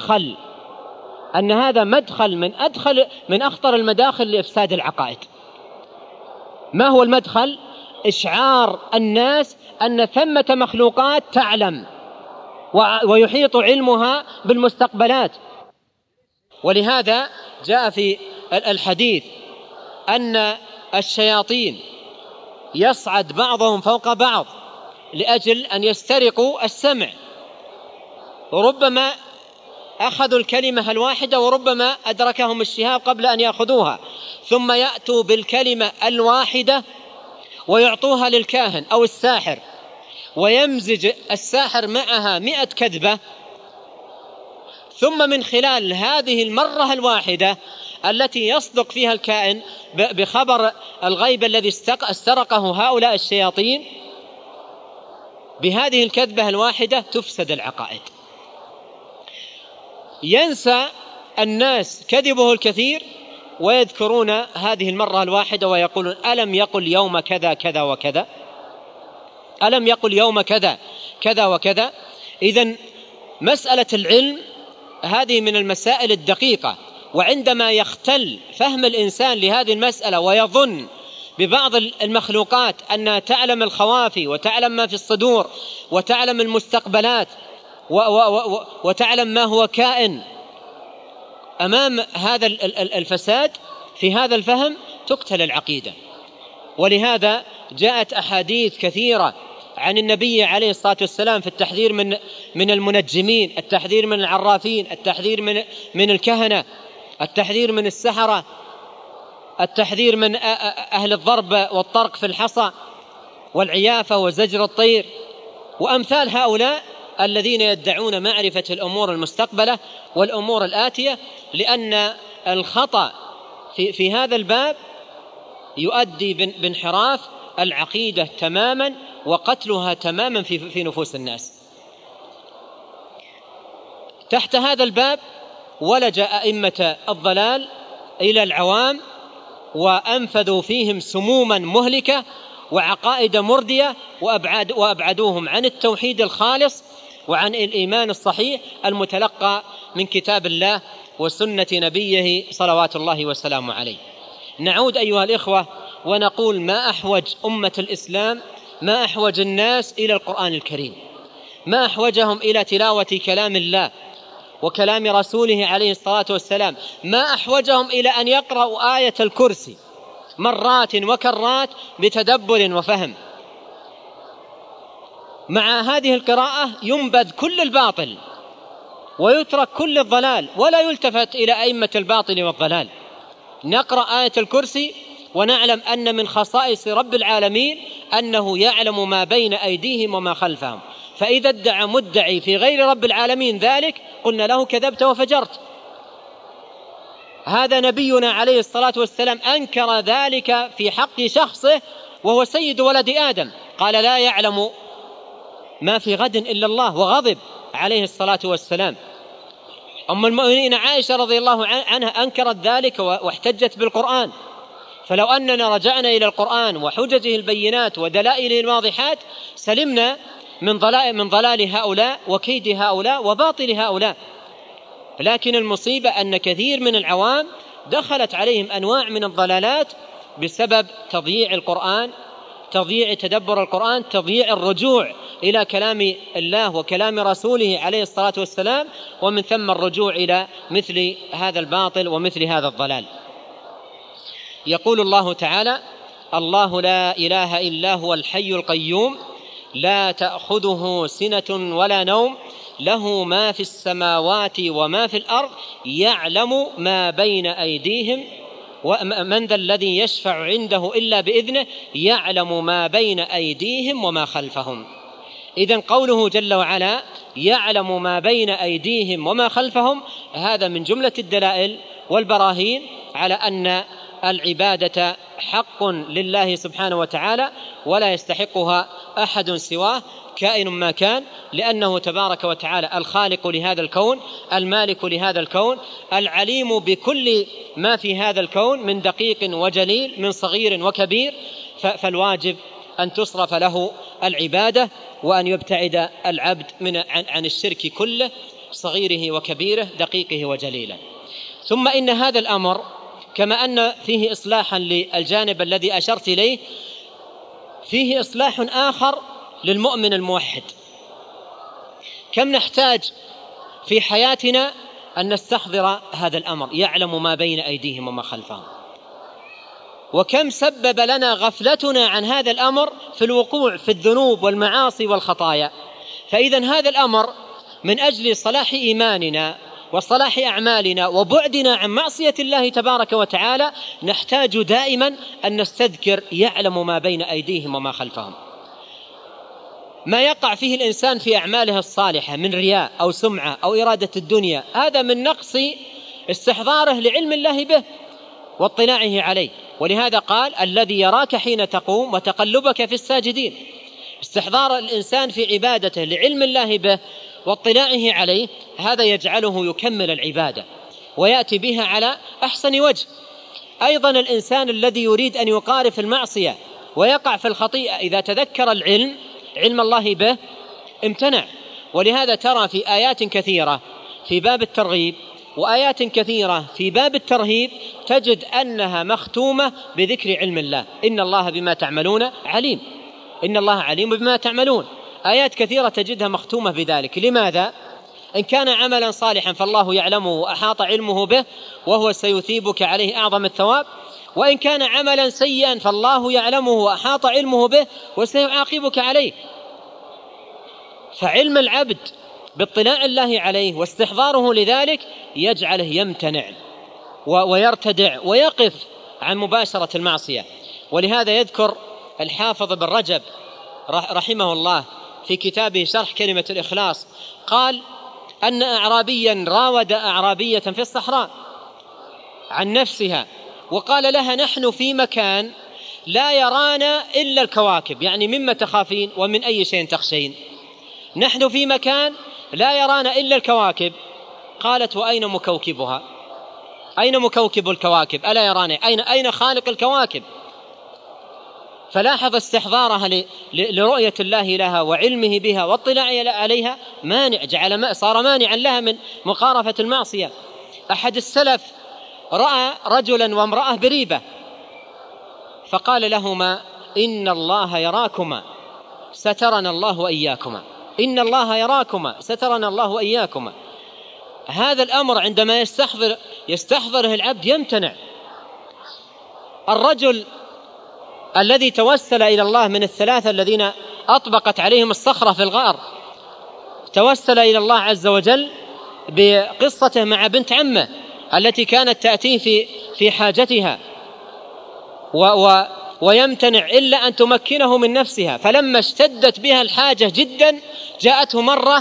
مدخل من أخطر المداخل لإفساد العقائد. ما هو المدخل؟ إشعار الناس أن ثمة مخلوقات تعلم ويحيط علمها بالمستقبلات. ولهذا جاء في الحديث أن الشياطين يصعد بعضهم فوق بعض لأجل أن يسترقوا السمع، وربما أخذوا الكلمة الواحدة وربما أدركهم الشهاب قبل أن يأخذوها، ثم يأتوا بالكلمة الواحدة ويعطوها للكاهن أو الساحر، ويمزج الساحر معها 100 كذبة، ثم من خلال هذه المرة الواحدة التي يصدق فيها الكائن بخبر الغيب الذي استرقه هؤلاء الشياطين، بهذه الكذبة الواحدة تفسد العقائد. ينسى الناس كذبه الكثير ويذكرون هذه المرة الواحدة ويقولون ألم يقل يوم كذا كذا وكذا، ألم يقل يوم كذا كذا وكذا. إذن مسألة العلم هذه من المسائل الدقيقة، وعندما يختل فهم الإنسان لهذه المسألة ويظن ببعض المخلوقات أنها تعلم الخوافي وتعلم ما في الصدور وتعلم المستقبلات وتعلم ما هو كائن، أمام هذا الفساد في هذا الفهم تقتل العقيدة. ولهذا جاءت أحاديث كثيرة عن النبي عليه الصلاة والسلام في التحذير من المنجمين، التحذير من العرافين، التحذير من الكهنة، التحذير من السحرة. التحذير من أهل الضرب والطرق في الحصى والعيافة وزجر الطير وأمثال هؤلاء الذين يدعون معرفة الأمور المستقبلة والأمور الآتية، لأن الخطأ في هذا الباب يؤدي بانحراف العقيدة تماما وقتلها تماما في نفوس الناس. تحت هذا الباب ولج أئمة الضلال إلى العوام وأنفذوا فيهم سموما مهلكة وعقائد مردية وأبعدوهم عن التوحيد الخالص وعن الإيمان الصحيح المتلقى من كتاب الله وسنة نبيه صلوات الله وسلامه عليه. نعود أيها الإخوة ونقول: ما أحوج أمة الإسلام، ما أحوج الناس إلى القرآن الكريم، ما أحوجهم إلى تلاوة كلام الله وكلام رسوله عليه الصلاة والسلام، ما أحوجهم إلى أن يقرأوا آية الكرسي مرات وكرات بتدبر وفهم. مع هذه القراءة ينبذ كل الباطل ويترك كل الضلال ولا يلتفت إلى أئمة الباطل والضلال. نقرأ آية الكرسي ونعلم أن من خصائص رب العالمين أنه يعلم ما بين أيديهم وما خلفهم، فإذا ادعى مدعي في غير رب العالمين ذلك قلنا له: كذبت وفجرت. هذا نبينا عليه الصلاة والسلام أنكر ذلك في حق شخصه وهو سيد ولد آدم، قال: لا يعلم ما في غد إلا الله، وغضب عليه الصلاة والسلام. أم المؤمنين عائشة رضي الله عنها أنكرت ذلك واحتجت بالقرآن. فلو أننا رجعنا إلى القرآن وحججه البينات ودلائله الواضحات سلمنا من ضلال هؤلاء وكيد هؤلاء وباطل هؤلاء. لكن المصيبة أن كثير من العوام دخلت عليهم أنواع من الضلالات بسبب تضييع القرآن، تضييع تدبر القرآن، تضييع الرجوع إلى كلام الله وكلام رسوله عليه الصلاة والسلام، ومن ثم الرجوع إلى مثل هذا الباطل ومثل هذا الضلال. يقول الله تعالى: الله لا إله إلا هو الحي القيوم لا تأخذه سنة ولا نوم له ما في السماوات وما في الأرض يعلم ما بين أيديهم ومن ذا الذي يشفع عنده إلا بإذنه يعلم ما بين أيديهم وما خلفهم. إذن قوله جل وعلا يعلم ما بين أيديهم وما خلفهم هذا من جملة الدلائل والبراهين على أن العبادة حق لله سبحانه وتعالى ولا يستحقها أحد سواه كائن ما كان، لأنه تبارك وتعالى الخالق لهذا الكون، المالك لهذا الكون، العليم بكل ما في هذا الكون من دقيق وجليل، من صغير وكبير. فالواجب أن تصرف له العبادة وأن يبتعد العبد عن الشرك كله، صغيره وكبيره، دقيقه وجليله. ثم إن هذا الأمر كما أن فيه إصلاحا للجانب الذي أشرت إليه، فيه إصلاح آخر للمؤمن الموحد. كم نحتاج في حياتنا أن نستحضر هذا الأمر، يعلم ما بين أيديهم وما خلفهم، وكم سبب لنا غفلتنا عن هذا الأمر في الوقوع في الذنوب والمعاصي والخطايا. فإذا هذا الأمر من أجل صلاح إيماننا وصلاح أعمالنا وبعدنا عن معصية الله تبارك وتعالى نحتاج دائما أن نستذكر يعلم ما بين أيديهم وما خلفهم. ما يقع فيه الإنسان في أعماله الصالحة من رياء أو سمعة أو إرادة الدنيا هذا من نقص استحضاره لعلم الله به واطلاعه عليه. ولهذا قال الذي يراك حين تقوم وتقلبك في الساجدين. استحضار الإنسان في عبادته لعلم الله به واطلاعه عليه هذا يجعله يكمل العبادة ويأتي بها على أحسن وجه. أيضا الإنسان الذي يريد أن يقارف المعصية ويقع في الخطيئة إذا تذكر علم الله به امتنع. ولهذا ترى في آيات كثيرة في باب الترغيب وآيات كثيرة في باب الترهيب تجد أنها مختومة بذكر علم الله. إن الله بما تعملون عليم، إن الله عليم بما تعملون. آيات كثيرة تجدها مختومة بذلك. لماذا؟ إن كان عملا صالحا فالله يعلمه وأحاط علمه به وهو سيثيبك عليه أعظم الثواب، وإن كان عملا سيئا فالله يعلمه وأحاط علمه به وسيعاقبك عليه. فعلم العبد باطلاع الله عليه واستحضاره لذلك يجعله يمتنع ويرتدع ويقف عن مباشرة المعصية. ولهذا يذكر الحافظ بن رجب رحمه الله في كتابه شرح كلمة الإخلاص، قال أن أعرابيا راود أعرابية في الصحراء عن نفسها وقال لها: نحن في مكان لا يرانا إلا الكواكب، يعني مما تخافين ومن أي شيء تخشين؟ نحن في مكان لا يرانا إلا الكواكب. قالت: وأين مكوكبها؟ أين مكوكب الكواكب؟ ألا يرانا؟ أين خالق الكواكب؟ فلاحظ استحضارها لرؤية الله لها وعلمه بها واطلاع عليها مانع، صار مانعا لها من مقارفة المعصية. أحد السلف رأى رجلا وامرأة بريبة فقال لهما: إن الله يراكما سترنا الله وإياكما، إن الله يراكما سترنا الله وإياكما. هذا الأمر عندما يستحضره العبد يمتنع. الرجل الذي توسل إلى الله من الثلاثة الذين أطبقت عليهم الصخرة في الغار، توسل إلى الله عز وجل بقصته مع بنت عمه التي كانت تأتيه في حاجتها ويمتنع إلا أن تمكنه من نفسها، فلما اشتدت بها الحاجة جدا جاءته مرة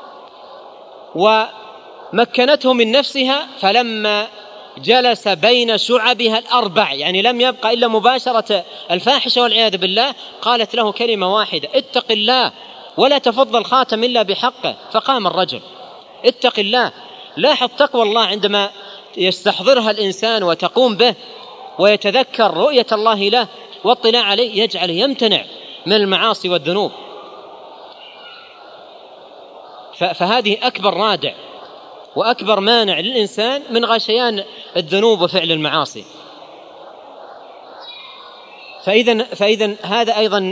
ومكنته من نفسها، فلما جلس بين شعبها الأربع، يعني لم يبقى إلا مباشرة الفاحشة والعياذ بالله، قالت له كلمة واحدة: اتق الله ولا تفض الخاتم إلا بحقه. فقام الرجل. اتق الله. لاحظ تقوى الله عندما يستحضرها الإنسان وتقوم به ويتذكر رؤية الله له واطلاع عليه يجعل يمتنع من المعاصي والذنوب. فهذه أكبر رادع وأكبر مانع للإنسان من غشيان الذنوب وفعل المعاصي. فإذا هذا أيضا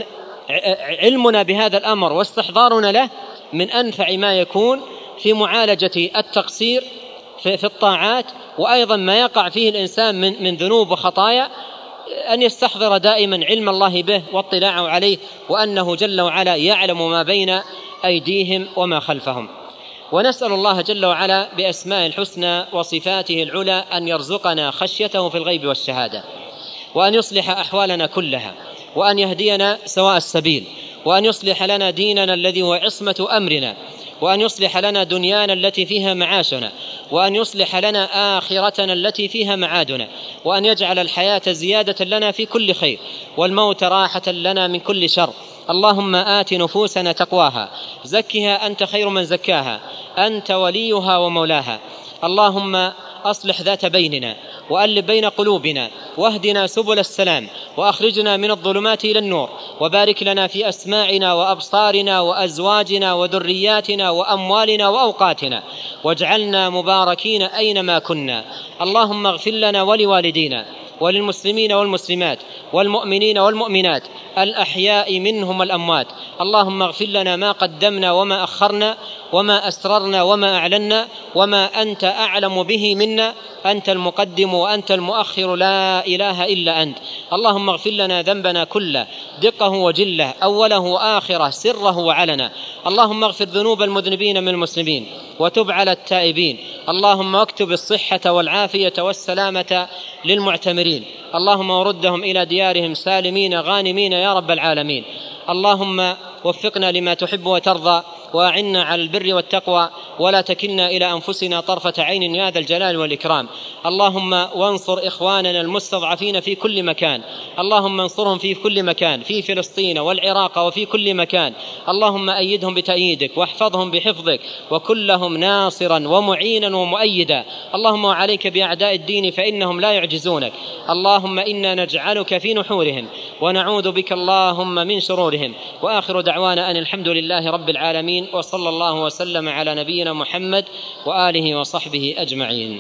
علمنا بهذا الأمر واستحضارنا له من أنفع ما يكون في معالجة التقصير في الطاعات، وأيضا ما يقع فيه الإنسان من ذنوب وخطايا، أن يستحضر دائما علم الله به واطلاعه عليه، وأنه جل وعلا يعلم ما بين أيديهم وما خلفهم. ونسأل الله جل وعلا بأسماء الحسنى وصفاته العلى أن يرزقنا خشيته في الغيب والشهادة، وأن يصلح أحوالنا كلها، وأن يهدينا سواء السبيل، وأن يصلح لنا ديننا الذي هو عصمة أمرنا، وأن يصلح لنا دنيانا التي فيها معاشنا، وأن يصلح لنا آخرتنا التي فيها معادنا، وأن يجعل الحياة زيادة لنا في كل خير والموت راحة لنا من كل شر. اللهم آت نفوسنا تقواها، زكها أنت خير من زكاها، أنت وليها ومولاها. اللهم أصلح ذات بيننا وألف بين قلوبنا، واهدنا سبل السلام، وأخرجنا من الظلمات إلى النور، وبارك لنا في أسماعنا وأبصارنا وأزواجنا وذرياتنا وأموالنا وأوقاتنا، واجعلنا مباركين أينما كنا. اللهم اغفر لنا ولوالدينا وللمسلمين والمسلمات والمؤمنين والمؤمنات الأحياء منهم والأموات. اللهم اغفر لنا ما قدمنا وما أخرنا وما أسررنا وما أعلنا وما أنت أعلم به منا، أنت المقدم وأنت المؤخر، لا إله إلا أنت. اللهم اغفر لنا ذنبنا كله، دقه وجله، أوله وآخره، سره وعلنا. اللهم اغفر ذنوب المذنبين من المسلمين وتب على التائبين. اللهم اكتب الصحة والعافية والسلامة للمعتمرين. اللهم وردهم إلى ديارهم سالمين غانمين يا رب العالمين. اللهم وفقنا لما تحب وترضى، وأعنا على البر والتقوى، ولا تكلنا إلى أنفسنا طرفة عين يا ذا الجلال والإكرام. اللهم وانصر إخواننا المستضعفين في كل مكان، اللهم انصرهم في كل مكان، في فلسطين والعراق وفي كل مكان. اللهم أيدهم بتأييدك واحفظهم بحفظك، وكلهم ناصرا ومعينا ومؤيدا. اللهم وعليك بأعداء الدين فإنهم لا يعجزونك. اللهم إنا نجعلك في نحورهم ونعوذ بك اللهم من شرورهم. وآخر دعوانا أن الحمد لله رب العالمين، وصلى الله وسلم على نبينا محمد وآله وصحبه أجمعين.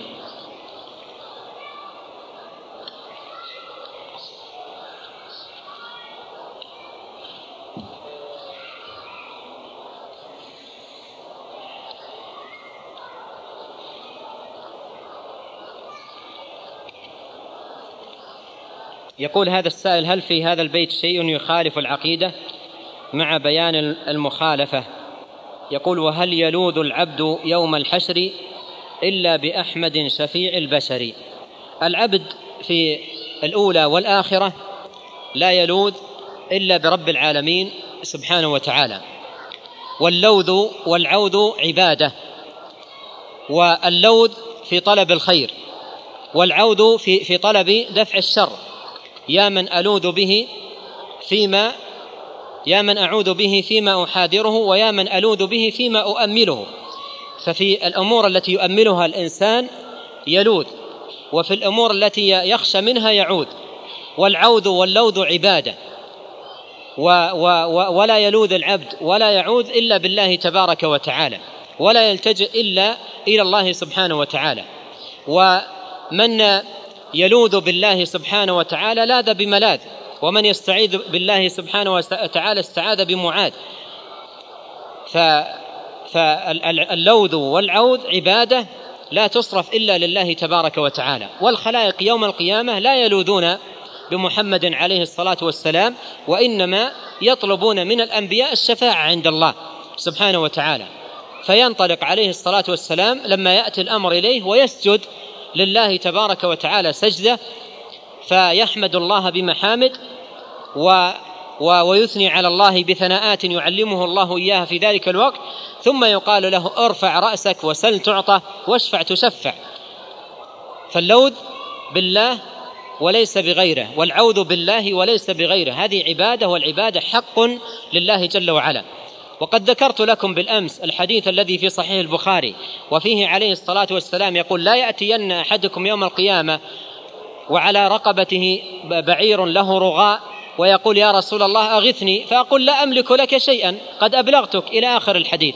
يقول هذا السائل: هل في هذا البيت شيء يخالف العقيدة مع بيان المخالفة؟ يقول: وهل يلوذ العبد يوم الحشر إلا بأحمد شفيع البشر؟ العبد في الأولى والآخرة لا يلوذ إلا برب العالمين سبحانه وتعالى. واللوذ والعوذ عبادة، واللوذ في طلب الخير، والعوذ في طلب دفع الشر. يا من أعوذ به فيما أحاذره، ويا من ألوذ به فيما أؤمله. ففي الأمور التي يؤملها الإنسان يلوذ، وفي الأمور التي يخشى منها يعوذ. والعوذ واللوذ عبادة، ولا يلوذ العبد ولا يعوذ إلا بالله تبارك وتعالى، ولا يلتجئ إلا إلى الله سبحانه وتعالى. ومن يلوذ بالله سبحانه وتعالى لاذ بملاذ، ومن يستعيذ بالله سبحانه وتعالى استعاذ بمعاذ. فاللوذ والعوذ عبادة لا تصرف إلا لله تبارك وتعالى. والخلائق يوم القيامة لا يلوذون بمحمد عليه الصلاة والسلام، وإنما يطلبون من الأنبياء الشفاعة عند الله سبحانه وتعالى. فينطلق عليه الصلاة والسلام لما يأتي الأمر إليه ويسجد لله تبارك وتعالى سجدة، فيحمد الله بمحامد ويثني على الله بثناءات يعلمه الله إياها في ذلك الوقت، ثم يقال له ارفع رأسك وسل تعطى واشفع تشفع. فاللوذ بالله وليس بغيره، والعوذ بالله وليس بغيره، هذه عبادة، والعبادة حق لله جل وعلا. وقد ذكرت لكم بالأمس الحديث الذي في صحيح البخاري، وفيه عليه الصلاة والسلام يقول: لا يأتين أحدكم يوم القيامة وعلى رقبته بعير له رغاء، ويقول: يا رسول الله أغثني، فأقول: لا أملك لك شيئا قد أبلغتك، إلى آخر الحديث.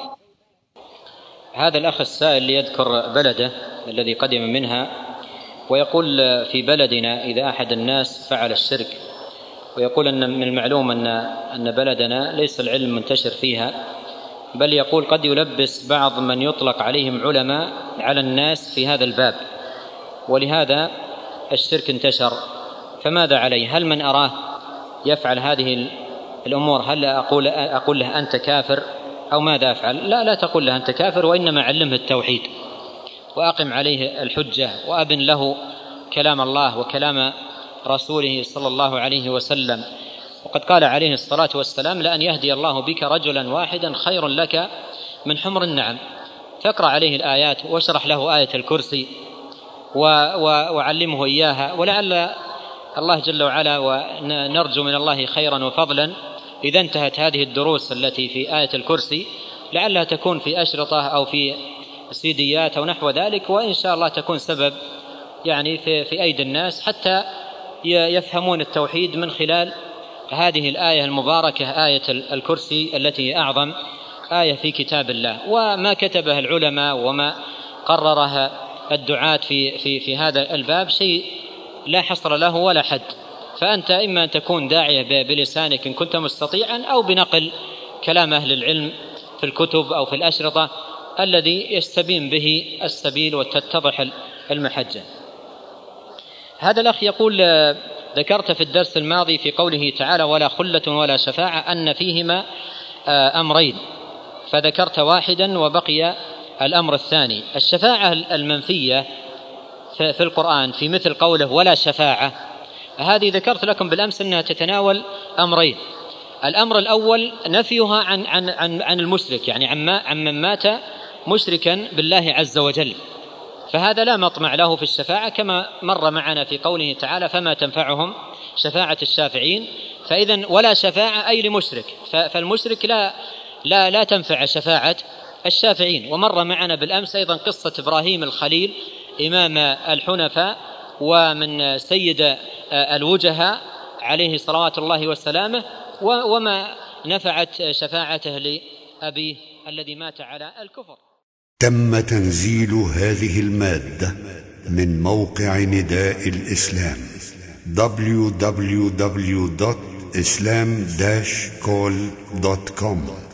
هذا الأخ السائل يذكر بلده الذي قدم منها، ويقول: في بلدنا إذا أحد الناس فعل الشرك، ويقول أن من المعلوم أن بلدنا ليس العلم منتشر فيها، بل يقول قد يلبس بعض من يطلق عليهم علماء على الناس في هذا الباب، ولهذا الشرك انتشر. فماذا عليه؟ هل من أراه يفعل هذه الأمور هل أقول له أنت كافر أو ماذا أفعل؟ لا تقول له أنت كافر، وإنما علمه التوحيد وأقم عليه الحجة، وأبن له كلام الله وكلام رسوله صلى الله عليه وسلم. وقد قال عليه الصلاة والسلام: لأن يهدي الله بك رجلا واحدا خير لك من حمر النعم. فاقرأ عليه الآيات واشرح له آية الكرسي وعلمه إياها، ولعل الله جل وعلا ونرجو من الله خيرا وفضلا إذا انتهت هذه الدروس التي في آية الكرسي، لعلها تكون في أشرطة أو في سيديات أو نحو ذلك، وإن شاء الله تكون سبب يعني في أيدي الناس حتى يفهمون التوحيد من خلال هذه الآية المباركة، آية الكرسي التي هي أعظم آية في كتاب الله. وما كتبها العلماء وما قررها الدعاة في هذا الباب شيء لا حصر له ولا حد. فأنت إما أن تكون داعية بلسانك إن كنت مستطيعا، أو بنقل كلام أهل العلم في الكتب أو في الأشرطة الذي يستبين به السبيل وتتضح المحجة. هذا الأخ يقول: ذكرت في الدرس الماضي في قوله تعالى: ولا خلة ولا شفاعة أن فيهما أمرين، فذكرت واحدا وبقي الأمر الثاني. الشفاعة المنفية في القرآن في مثل قوله ولا شفاعة، هذه ذكرت لكم بالأمس أنها تتناول أمرين. الأمر الأول نفيها عن المشرك، يعني عمن مات مشركا بالله عز وجل، فهذا لا مطمع له في الشفاعة، كما مر معنا في قوله تعالى: فما تنفعهم شفاعة الشافعين. فإذن ولا شفاعة أي لمشرك، فالمشرك لا تنفع شفاعة الشافعين. ومر معنا بالأمس أيضا قصة إبراهيم الخليل إمام الحنفاء ومن سيد الوجهاء عليه صلوات الله وسلامه، وما نفعت شفاعته لأبيه الذي مات على الكفر. تم تنزيل هذه المادة من موقع نداء الإسلام www.islam-call.com